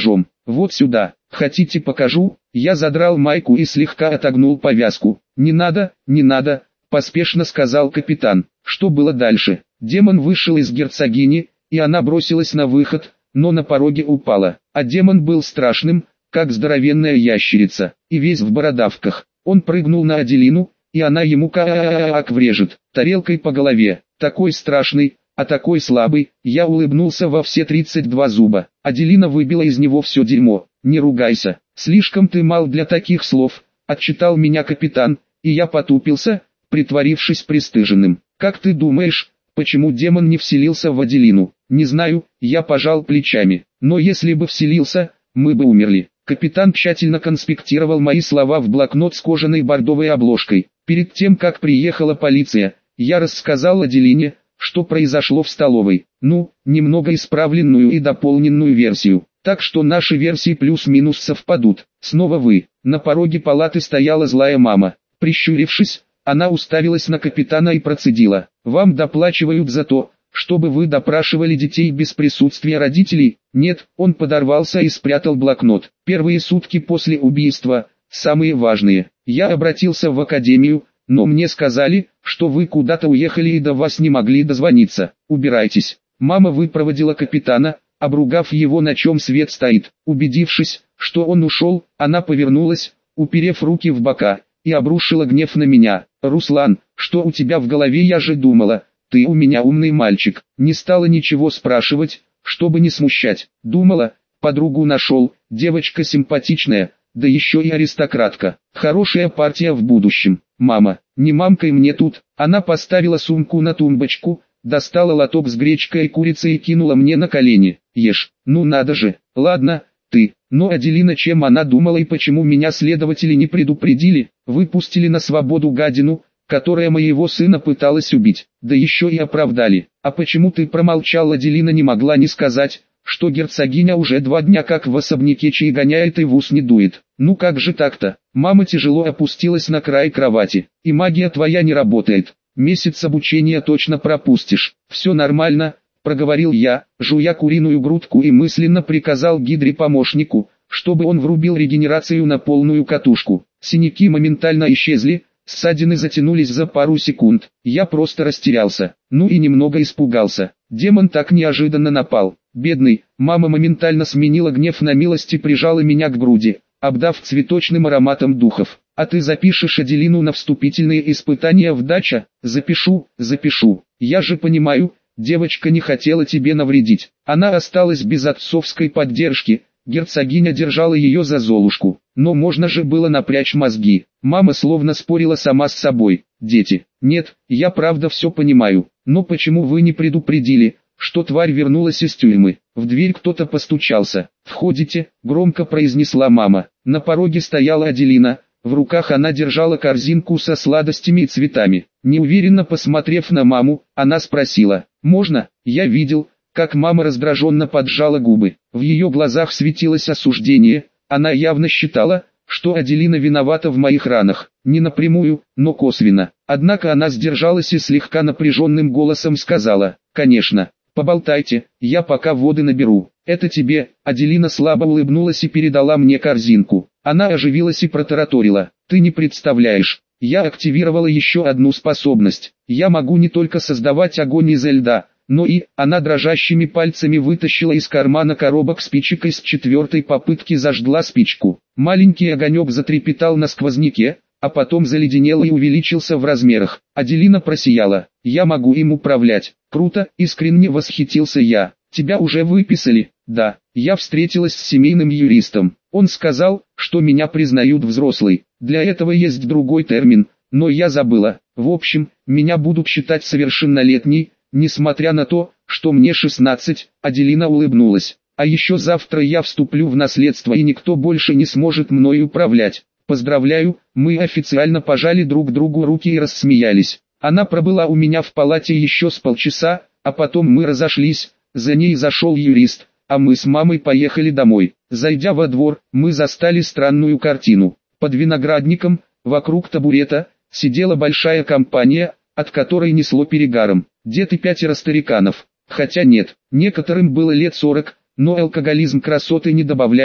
Вот сюда. Хотите покажу? Я задрал майку и слегка отогнул повязку. Не надо, не надо, поспешно сказал капитан. Что было дальше? Демон вышел из герцогини, и она бросилась на выход, но на пороге упала. А демон был страшным, как здоровенная ящерица, и весь в бородавках. Он прыгнул на Аделину, и она ему как врежет, тарелкой по голове. Такой страшный, а такой слабый. Я улыбнулся во все тридцать два зуба. Аделина выбила из него все дерьмо. Не ругайся, слишком ты мал для таких слов, отчитал меня капитан, и я потупился, притворившись пристыженным. Как ты думаешь, почему демон не вселился в Аделину? Не знаю, я пожал плечами. Но если бы вселился, мы бы умерли. Капитан тщательно конспектировал мои слова в блокнот с кожаной бордовой обложкой. Перед тем, как приехала полиция, я рассказал Аделине, что произошло в столовой. Ну, немного исправленную и дополненную версию. Так что наши версии плюс-минус совпадут. Снова вы. На пороге палаты стояла злая мама. Прищурившись, она уставилась на капитана и процедила: «Вам доплачивают за то, чтобы вы допрашивали детей без присутствия родителей?» Нет, он подорвался и спрятал блокнот. Первые сутки после убийства, самые важные. Я обратился в академию, но мне сказали, что вы куда-то уехали и до вас не могли дозвониться. Убирайтесь. Мама выпроводила капитана, обругав его, на чем свет стоит. Убедившись, что он ушел, она повернулась, уперев руки в бока, и обрушила гнев на меня. «Руслан, что у тебя в голове? Я же думала, ты у меня умный мальчик». Не стала ничего спрашивать, чтобы не смущать. Думала, подругу нашел, девочка симпатичная, да еще и аристократка. Хорошая партия в будущем. Мама, не мамкой мне тут. Она поставила сумку на тумбочку, достала лоток с гречкой и курицей и кинула мне на колени. Ешь. Ну надо же. Ладно, ты. Но Аделина, чем она думала и почему меня следователи не предупредили? Выпустили на свободу гадину, которая моего сына пыталась убить. Да еще и оправдали. А почему ты промолчал? Аделина не могла не сказать, что герцогиня уже два дня как в особняке чай гоняет и в ус не дует. Ну как же так-то? Мама тяжело опустилась на край кровати. И магия твоя не работает. Месяц обучения точно пропустишь. Все нормально, проговорил я, жуя куриную грудку, и мысленно приказал Гидре-помощнику, чтобы он врубил регенерацию на полную катушку. Синяки моментально исчезли, ссадины затянулись за пару секунд. Я просто растерялся, ну и немного испугался. Демон так неожиданно напал. Бедный, мама моментально сменила гнев на милость и прижала меня к груди, обдав цветочным ароматом духов. А ты запишешь Аделину на вступительные испытания в дача? Запишу, запишу. Я же понимаю, девочка не хотела тебе навредить. Она осталась без отцовской поддержки. Герцогиня держала ее за золушку. Но можно же было напрячь мозги. Мама словно спорила сама с собой. Дети. Нет, я правда все понимаю. Но почему вы не предупредили, что тварь вернулась из тюрьмы? В дверь кто-то постучался. «Входите», — громко произнесла мама. На пороге стояла Аделина. В руках она держала корзинку со сладостями и цветами. Неуверенно посмотрев на маму, она спросила: «Можно?» Я видел, как мама раздраженно поджала губы. В ее глазах светилось осуждение. Она явно считала, что Аделина виновата в моих ранах. Не напрямую, но косвенно. Однако она сдержалась и слегка напряженным голосом сказала: «Конечно, поболтайте, я пока воды наберу». «Это тебе». Аделина слабо улыбнулась и передала мне корзинку. Она оживилась и протараторила: «Ты не представляешь, я активировала еще одну способность. Я могу не только создавать огонь изо льда, но и...» Она дрожащими пальцами вытащила из кармана коробок спичек и с четвертой попытки зажгла спичку. Маленький огонек затрепетал на сквозняке, а потом заледенел и увеличился в размерах. Аделина просияла: «Я могу им управлять». «Круто», — искренне восхитился я. «Тебя уже выписали?» «Да, я встретилась с семейным юристом. Он сказал, что меня признают взрослой. Для этого есть другой термин, но я забыла. В общем, меня будут считать совершеннолетней, несмотря на то, что мне шестнадцать». Аделина улыбнулась. «А еще завтра я вступлю в наследство, и никто больше не сможет мной управлять. Поздравляю». Мы официально пожали друг другу руки и рассмеялись. Она пробыла у меня в палате еще с полчаса, а потом мы разошлись. За ней зашел юрист, а мы с мамой поехали домой. Зайдя во двор, мы застали странную картину. Под виноградником, вокруг табурета, сидела большая компания, от которой несло перегаром. Дед и пятеро стариканов. Хотя нет, некоторым было лет сорок, но алкоголизм красоты не добавляет,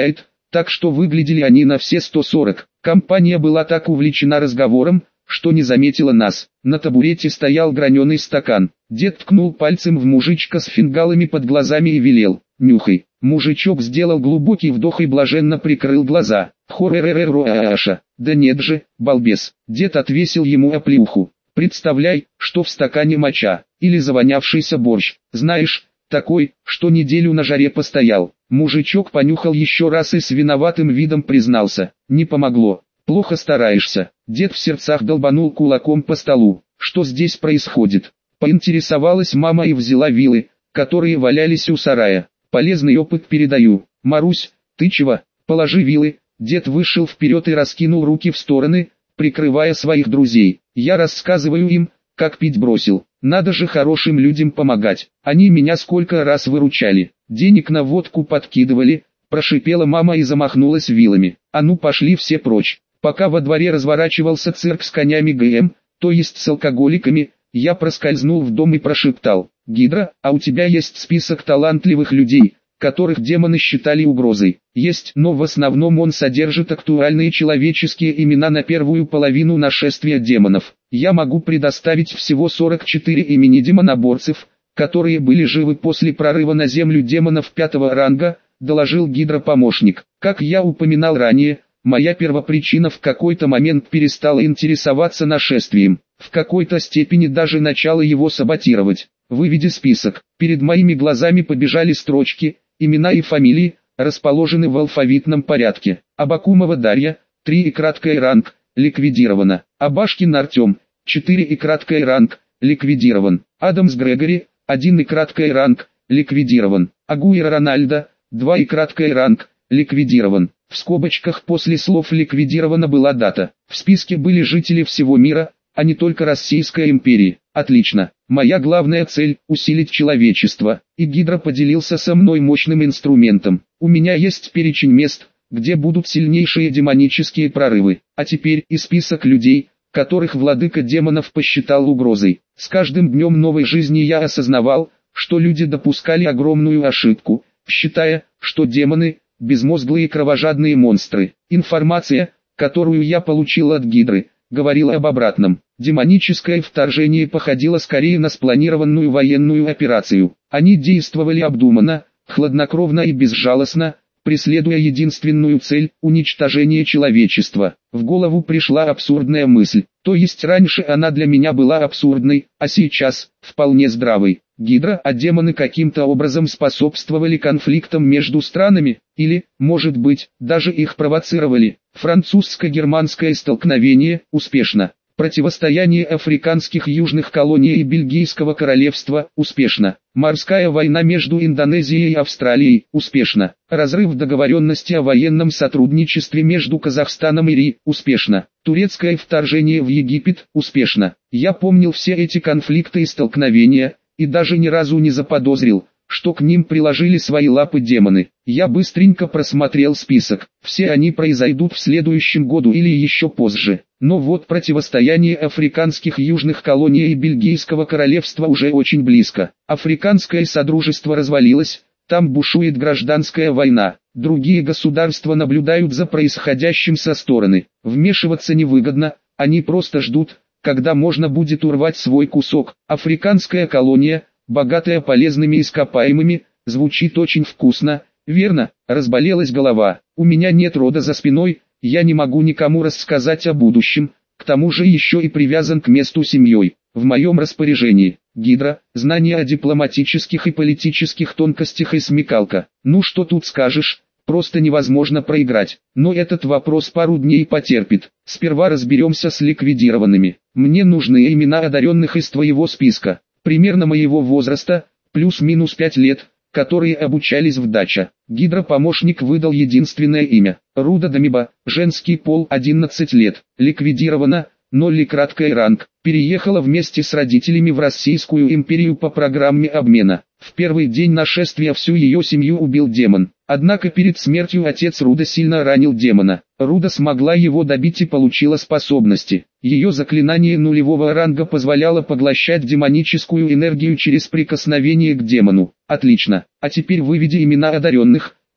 так что выглядели они на все сто сорок. Компания была так увлечена разговором, что не заметила нас. На табурете стоял граненый стакан. Дед ткнул пальцем в мужичка с фингалами под глазами и велел: «Нюхай». Мужичок сделал глубокий вдох и блаженно прикрыл глаза. Хо-ре-ре-ре-ро-а-ша. «Да нет же, балбес». Дед отвесил ему оплеуху. «Представляй, что в стакане моча, или завонявшийся борщ, знаешь, такой, что неделю на жаре постоял». Мужичок понюхал еще раз и с виноватым видом признался: «Не помогло. Плохо стараешься». Дед в сердцах долбанул кулаком по столу. «Что здесь происходит?» Поинтересовалась мама и взяла вилы, которые валялись у сарая. «Полезный опыт передаю». «Марусь, ты чего? Положи вилы». Дед вышел вперед и раскинул руки в стороны, прикрывая своих друзей. «Я рассказываю им, как пить бросил. Надо же хорошим людям помогать. Они меня сколько раз выручали. Денег на водку подкидывали». Прошипела мама и замахнулась вилами. «А ну пошли все прочь». Пока во дворе разворачивался цирк с конями ГМ, то есть с алкоголиками, я проскользнул в дом и прошептал: «Гидра, а у тебя есть список талантливых людей, которых демоны считали угрозой?» «Есть, но в основном он содержит актуальные человеческие имена на первую половину нашествия демонов. Я могу предоставить всего сорок четыре имени демоноборцев, которые были живы после прорыва на землю демонов пятого ранга», доложил Гидра-помощник. «Как я упоминал ранее, моя первопричина в какой-то момент перестала интересоваться нашествием, в какой-то степени даже начала его саботировать. Выведи список». Перед моими глазами побежали строчки, имена и фамилии, расположены в алфавитном порядке. Абакумова Дарья, три и краткое ранг, ликвидировано. Абашкин Артем, четыре и краткое ранг, ликвидирован. Адамс Грегори, один и краткое ранг, ликвидирован. Агуэро Рональдо, два и краткое ранг, ликвидирован. В скобочках после слов «ликвидирована» была дата. В списке были жители всего мира, а не только Российской империи. Отлично. Моя главная цель – усилить человечество. И Гидра поделился со мной мощным инструментом. У меня есть перечень мест, где будут сильнейшие демонические прорывы. А теперь и список людей, которых владыка демонов посчитал угрозой. С каждым днем новой жизни я осознавал, что люди допускали огромную ошибку, считая, что демоны – безмозглые кровожадные монстры. Информация, которую я получил от Гидры, говорила об обратном. Демоническое вторжение походило скорее на спланированную военную операцию. Они действовали обдуманно, хладнокровно и безжалостно, преследуя единственную цель – уничтожение человечества. В голову пришла абсурдная мысль. То есть раньше она для меня была абсурдной, а сейчас – вполне здравой. Гидра, а демоны каким-то образом способствовали конфликтам между странами, или, может быть, даже их провоцировали. Французско-германское столкновение – успешно. Противостояние африканских южных колоний и Бельгийского королевства – успешно. Морская война между Индонезией и Австралией – успешно. Разрыв договоренности о военном сотрудничестве между Казахстаном и РИ – успешно. Турецкое вторжение в Египет – успешно. Я помнил все эти конфликты и столкновения, и даже ни разу не заподозрил, что к ним приложили свои лапы демоны. Я быстренько просмотрел список. Все они произойдут в следующем году или еще позже. Но вот противостояние африканских южных колоний и Бельгийского королевства уже очень близко. Африканское содружество развалилось, там бушует гражданская война. Другие государства наблюдают за происходящим со стороны. Вмешиваться невыгодно, они просто ждут, когда можно будет урвать свой кусок. Африканская колония, богатая полезными ископаемыми, звучит очень вкусно, верно? Разболелась голова. У меня нет рода за спиной, я не могу никому рассказать о будущем, к тому же еще и привязан к месту семьей. В моем распоряжении Гидра, знания о дипломатических и политических тонкостях и смекалка. Ну что тут скажешь, просто невозможно проиграть. Но этот вопрос пару дней потерпит. Сперва разберемся с ликвидированными. Мне нужны имена одаренных из твоего списка, примерно моего возраста, плюс-минус пять лет, которые обучались в даче. Гидра-помощник выдал единственное имя. Руда Дамиба, женский пол, одиннадцать лет, ликвидирована, ноль и краткий ранг. Переехала вместе с родителями в Российскую империю по программе обмена. В первый день нашествия всю ее семью убил демон. Однако перед смертью отец Руда сильно ранил демона. Руда смогла его добить и получила способности. Ее заклинание нулевого ранга позволяло поглощать демоническую энергию через прикосновение к демону. Отлично. А теперь выведи имена одаренных,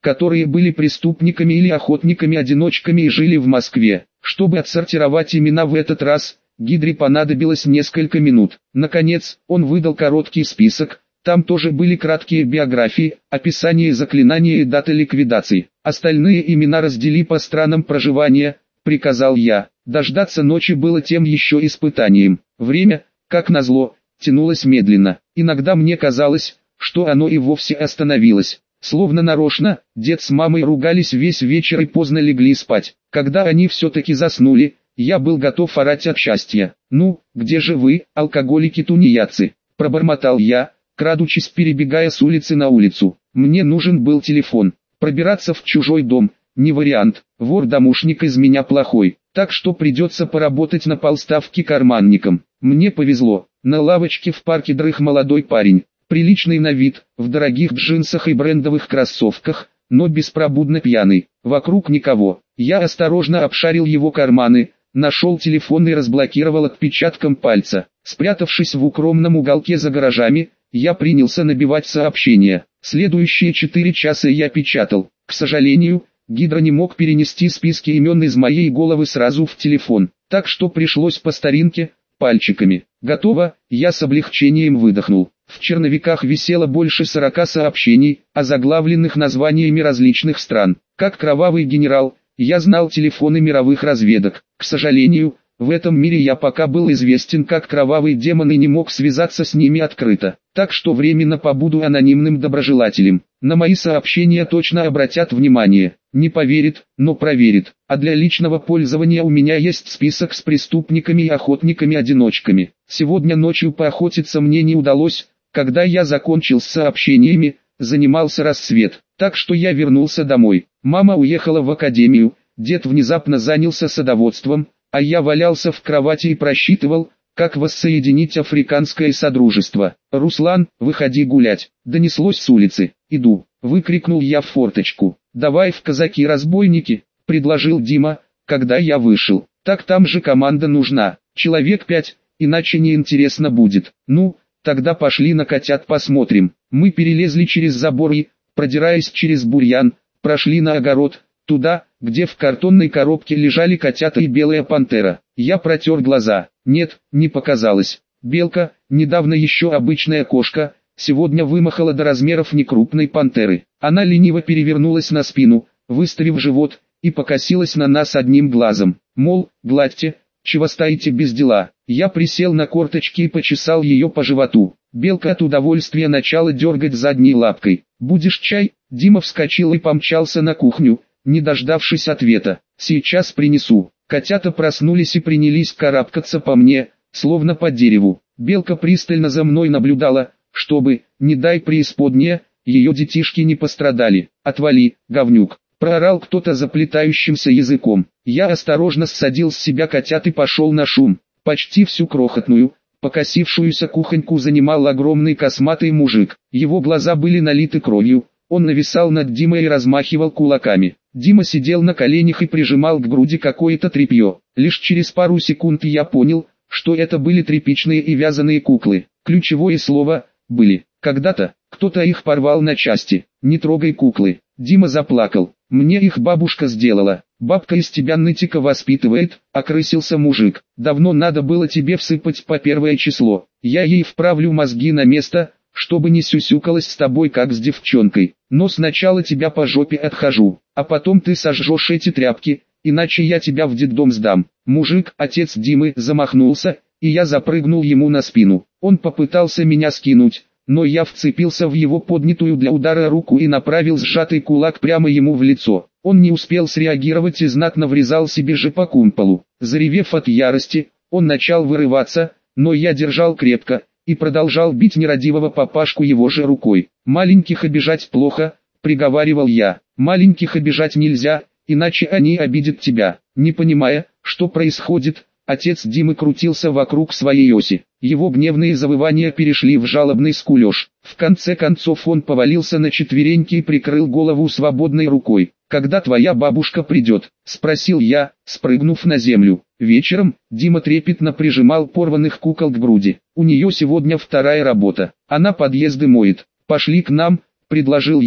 которые были преступниками или охотниками-одиночками и жили в Москве. Чтобы отсортировать имена в этот раз, Гидре понадобилось несколько минут. Наконец, он выдал короткий список. Там тоже были краткие биографии, описание заклинания и дата ликвидации. Остальные имена раздели по странам проживания, приказал я. Дождаться ночи было тем еще испытанием. Время, как назло, тянулось медленно. Иногда мне казалось, что оно и вовсе остановилось. Словно нарочно, дед с мамой ругались весь вечер и поздно легли спать. Когда они все-таки заснули, я был готов орать от счастья. «Ну, где же вы, алкоголики-тунеядцы?» – пробормотал я, крадучись, перебегая с улицы на улицу. Мне нужен был телефон. Пробираться в чужой дом – не вариант. Вор-домушник из меня плохой, так что придется поработать на полставки карманником. Мне повезло. На лавочке в парке дрых молодой парень. Приличный на вид, в дорогих джинсах и брендовых кроссовках, но беспробудно пьяный. Вокруг никого. Я осторожно обшарил его карманы, нашел телефон и разблокировал отпечатком пальца. Спрятавшись в укромном уголке за гаражами, я принялся набивать сообщения. Следующие четыре часа я печатал. К сожалению, Гидра не мог перенести списки имен из моей головы сразу в телефон, так что пришлось по старинке, пальчиками. Готово, я с облегчением выдохнул. В черновиках висело больше сорока сообщений, озаглавленных названиями различных стран. Как кровавый генерал, я знал телефоны мировых разведок. К сожалению, в этом мире я пока был известен как кровавый демон и не мог связаться с ними открыто. Так что временно побуду анонимным доброжелателем. На мои сообщения точно обратят внимание. Не поверит, но проверит. А для личного пользования у меня есть список с преступниками и охотниками-одиночками. Сегодня ночью поохотиться мне не удалось. Когда я закончил с сообщениями, занимался рассвет. Так что я вернулся домой. Мама уехала в академию, дед внезапно занялся садоводством, а я валялся в кровати и просчитывал, как воссоединить африканское содружество. «Руслан, выходи гулять!» Донеслось с улицы. «Иду!» — выкрикнул я в форточку. «Давай в казаки-разбойники!» — предложил Дима, когда я вышел. «Так там же команда нужна. Человек пять, иначе неинтересно будет. Ну, тогда пошли на котят посмотрим». Мы перелезли через забор и, продираясь через бурьян, прошли на огород, туда, где в картонной коробке лежали котята и белая пантера. Я протер глаза. Нет, не показалось. Белка, недавно еще обычная кошка, сегодня вымахала до размеров некрупной пантеры. Она лениво перевернулась на спину, выставив живот, и покосилась на нас одним глазом. Мол, гладьте, чего стоите без дела. Я присел на корточки и почесал ее по животу. Белка от удовольствия начала дергать задней лапкой. «Будешь чай?» Дима вскочил и помчался на кухню, не дождавшись ответа. «Сейчас принесу». Котята проснулись и принялись карабкаться по мне, словно по дереву. Белка пристально за мной наблюдала, чтобы, не дай преисподняя, ее детишки не пострадали. «Отвали, говнюк!» — проорал кто-то заплетающимся языком. Я осторожно ссадил с себя котят и пошел на шум. Почти всю крохотную, покосившуюся кухоньку занимал огромный косматый мужик. Его глаза были налиты кровью. Он нависал над Димой и размахивал кулаками. Дима сидел на коленях и прижимал к груди какое-то тряпье. Лишь через пару секунд я понял, что это были тряпичные и вязаные куклы. Ключевое слово «были». Когда-то, кто-то их порвал на части. «Не трогай куклы». Дима заплакал. «Мне их бабушка сделала». «Бабка из тебя нытика воспитывает», — окрысился мужик. «Давно надо было тебе всыпать по первое число. Я ей вправлю мозги на место, чтобы не сюсюкалась с тобой как с девчонкой. Но сначала тебя по жопе отхожу, а потом ты сожжешь эти тряпки, иначе я тебя в детдом сдам». Мужик, отец Димы, замахнулся, и я запрыгнул ему на спину. Он попытался меня скинуть, но я вцепился в его поднятую для удара руку и направил сжатый кулак прямо ему в лицо. Он не успел среагировать и знатно врезал себе же по кумполу. Заревев от ярости, он начал вырываться, но я держал крепко и продолжал бить нерадивого папашку его же рукой. «Маленьких обижать плохо», — приговаривал я. «Маленьких обижать нельзя, иначе они обидят тебя». Не понимая, что происходит, отец Димы крутился вокруг своей оси. Его гневные завывания перешли в жалобный скулеж. В конце концов он повалился на четвереньки и прикрыл голову свободной рукой. «Когда твоя бабушка придет?» — спросил я, спрыгнув на землю. Вечером. Дима трепетно прижимал порванных кукол к груди. «У нее сегодня вторая работа. Она подъезды моет. Пошли к нам», — предложил я.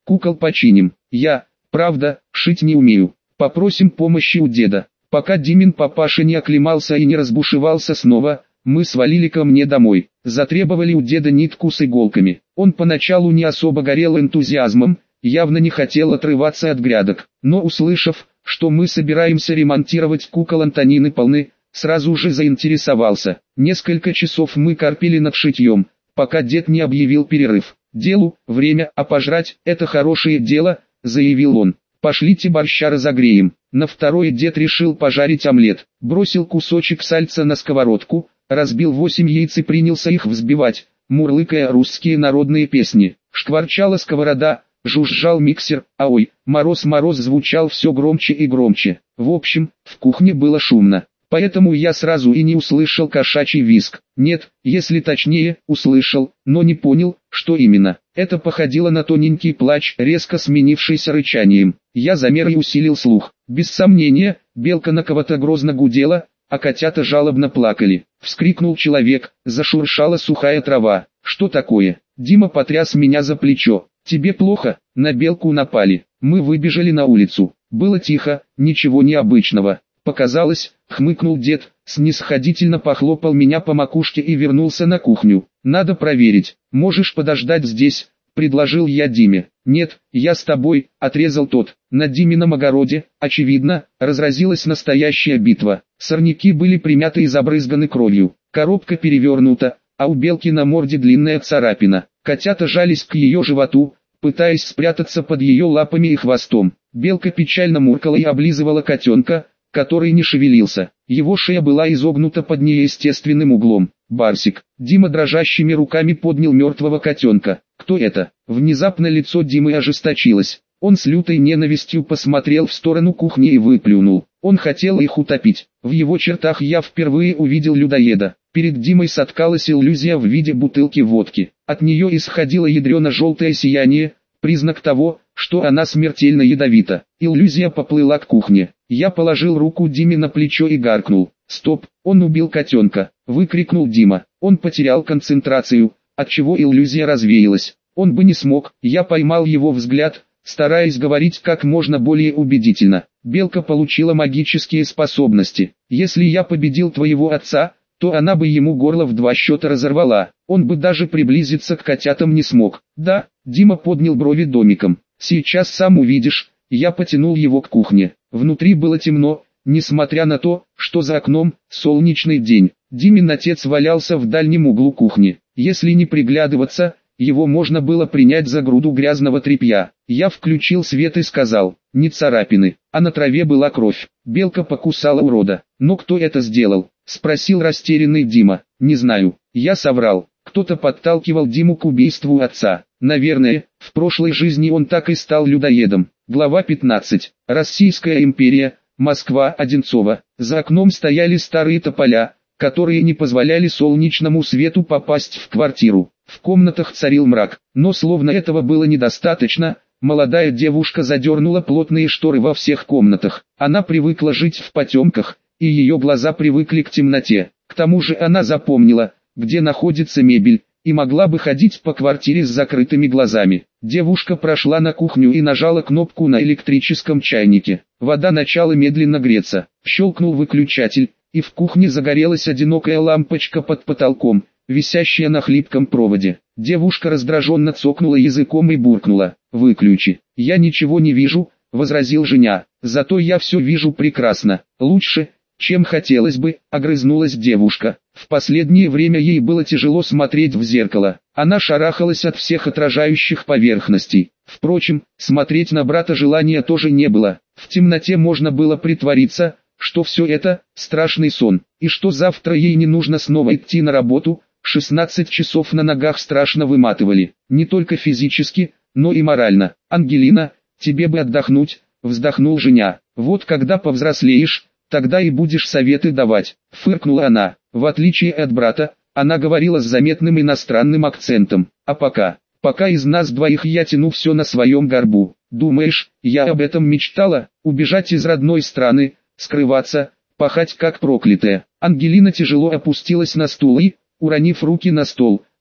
кукол починим. Я, правда, шить не умею. Попросим помощи у деда. Пока Димин папаша не оклемался и не разбушевался снова, мы свалили ко мне домой. Затребовали у деда нитку с иголками. Он поначалу не особо горел энтузиазмом, явно не хотел отрываться от грядок. Но услышав, что мы собираемся ремонтировать кукол Антонины Полны, сразу же заинтересовался. Несколько часов мы корпели над шитьем, пока дед не объявил перерыв. «Делу, время, а пожрать – это хорошее дело», – заявил он. «Пошлите борща разогреем». На второй дед решил пожарить омлет. Бросил кусочек сальца на сковородку, разбил восемь яиц и принялся их взбивать, мурлыкая русские народные песни. Шкварчала сковорода, жужжал миксер, а ой, мороз-мороз звучал все громче и громче. В общем, в кухне было шумно. Поэтому я сразу и не услышал кошачий визг. Нет, если точнее, услышал, но не понял, что именно. Это походило на тоненький плач, резко сменившийся рычанием. Я замер и усилил слух. Без сомнения, белка на кого-то грозно гудела, а котята жалобно плакали. Вскрикнул человек, зашуршала сухая трава. «Что такое?» Дима потряс меня за плечо. «Тебе плохо?» На белку напали. Мы выбежали на улицу. Было тихо, ничего необычного. Показалось, хмыкнул дед, снисходительно похлопал меня по макушке и вернулся на кухню. «Надо проверить. Можешь подождать здесь», — предложил я Диме. «Нет, я с тобой», — отрезал тот. На Димином огороде, очевидно, разразилась настоящая битва. Сорняки были примяты и забрызганы кровью. Коробка перевернута, а у белки на морде длинная царапина. Котята жались к ее животу, пытаясь спрятаться под ее лапами и хвостом. Белка печально муркала и облизывала котенка, который не шевелился. Его шея была изогнута под неестественным углом. «Барсик». Дима дрожащими руками поднял мертвого котенка. «Кто это?» Внезапно лицо Димы ожесточилось. Он с лютой ненавистью посмотрел в сторону кухни и выплюнул. Он хотел их утопить. В его чертах я впервые увидел людоеда. Перед Димой соткалась иллюзия в виде бутылки водки. От нее исходило ядрено-желтое сияние, признак того, что она смертельно ядовита. Иллюзия поплыла к кухне. Я положил руку Диме на плечо и гаркнул. «Стоп, он убил котенка!» — выкрикнул Дима. Он потерял концентрацию, отчего иллюзия развеялась. Он бы не смог. Я поймал его взгляд, стараясь говорить как можно более убедительно. «Белка получила магические способности. Если я победил твоего отца, то она бы ему горло в два счета разорвала. Он бы даже приблизиться к котятам не смог». «Да», — Дима поднял брови домиком. «Сейчас сам увидишь». Я потянул его к кухне. Внутри было темно, несмотря на то, что за окном солнечный день. Димин отец валялся в дальнем углу кухни. Если не приглядываться, его можно было принять за груду грязного тряпья. Я включил свет и сказал: «Не царапины», а на траве была кровь. Белка покусала урода. «Но кто это сделал?» — спросил растерянный Дима. «Не знаю». Я соврал. Кто-то подталкивал Диму к убийству отца. Наверное, в прошлой жизни он так и стал людоедом. Глава пятнадцать. Российская империя. Москва, Одинцово. За окном стояли старые тополя, которые не позволяли солнечному свету попасть в квартиру. В комнатах царил мрак, но словно этого было недостаточно, молодая девушка задернула плотные шторы во всех комнатах. Она привыкла жить в потемках, и ее глаза привыкли к темноте. К тому же она запомнила, где находится мебель, и могла бы ходить по квартире с закрытыми глазами. Девушка прошла на кухню и нажала кнопку на электрическом чайнике. Вода начала медленно греться. Щелкнул выключатель, и в кухне загорелась одинокая лампочка под потолком, висящая на хлипком проводе. Девушка раздраженно цокнула языком и буркнула: «Выключи». «Я ничего не вижу», — возразил Женя. «Зато я все вижу прекрасно. Лучше, чем хотелось бы», — огрызнулась девушка. В последнее время ей было тяжело смотреть в зеркало. Она шарахалась от всех отражающих поверхностей. Впрочем, смотреть на брата желания тоже не было. В темноте можно было притвориться, что все это – страшный сон, и что завтра ей не нужно снова идти на работу. шестнадцать часов на ногах страшно выматывали, не только физически, но и морально. «Ангелина, тебе бы отдохнуть», – вздохнул Женя. «Вот когда повзрослеешь, тогда и будешь советы давать», – фыркнула она. В отличие от брата, она говорила с заметным иностранным акцентом. «А пока, пока из нас двоих я тяну все на своем горбу. Думаешь, я об этом мечтала? Убежать из родной страны, скрываться, пахать как проклятая». Ангелина тяжело опустилась на стул и, уронив руки на стол,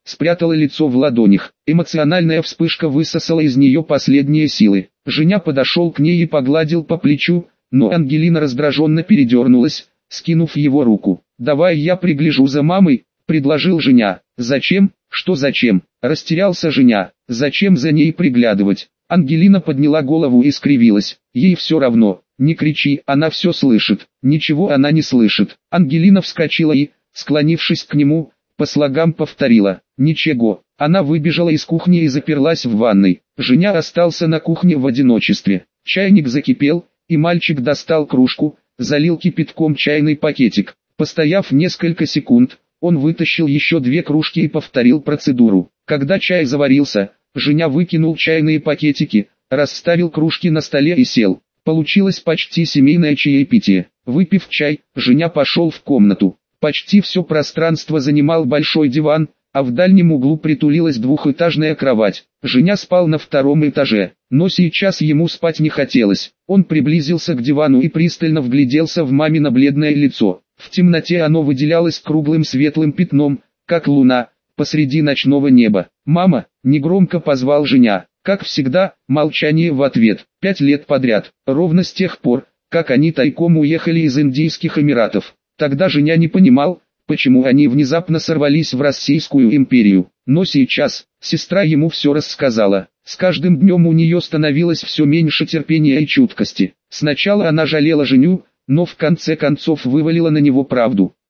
спрятала лицо в ладонях. Эмоциональная вспышка высосала из нее последние силы. Женя подошел к ней и погладил по плечу, но Ангелина раздраженно передернулась, скинув его руку. «Давай я пригляжу за мамой», — предложил Женя. «Зачем? Что зачем?» — растерялся Женя. «Зачем за ней приглядывать?» Ангелина подняла голову и скривилась. Ей все равно. «Не кричи, она все слышит». «Ничего она не слышит». Ангелина вскочила и, склонившись к нему, по слогам повторила: «Ничего». Она выбежала из кухни и заперлась в ванной. Женя остался на кухне в одиночестве. Чайник закипел, и мальчик достал кружку, залил кипятком чайный пакетик. Постояв несколько секунд, он вытащил еще две кружки и повторил процедуру. Когда чай заварился, Женя выкинул чайные пакетики, расставил кружки на столе и сел. Получилось почти семейное чаепитие. Выпив чай, Женя пошел в комнату. Почти все пространство занимал большой диван, а в дальнем углу притулилась двухэтажная кровать. Женя спал на втором этаже, но сейчас ему спать не хотелось. Он приблизился к дивану и пристально вгляделся в мамино бледное лицо. В темноте оно выделялось круглым светлым пятном, как луна, посреди ночного неба. «Мама!» — негромко позвал Женя. Как всегда, молчание в ответ. Пять лет подряд, ровно с тех пор, как они тайком уехали из Индийских Эмиратов. Тогда Женя не понимал, почему они внезапно сорвались в Российскую империю. Но сейчас, сестра ему все рассказала. С каждым днем у нее становилось все меньше терпения и чуткости. Сначала она жалела Женю, но в конце концов вывалила на него правду.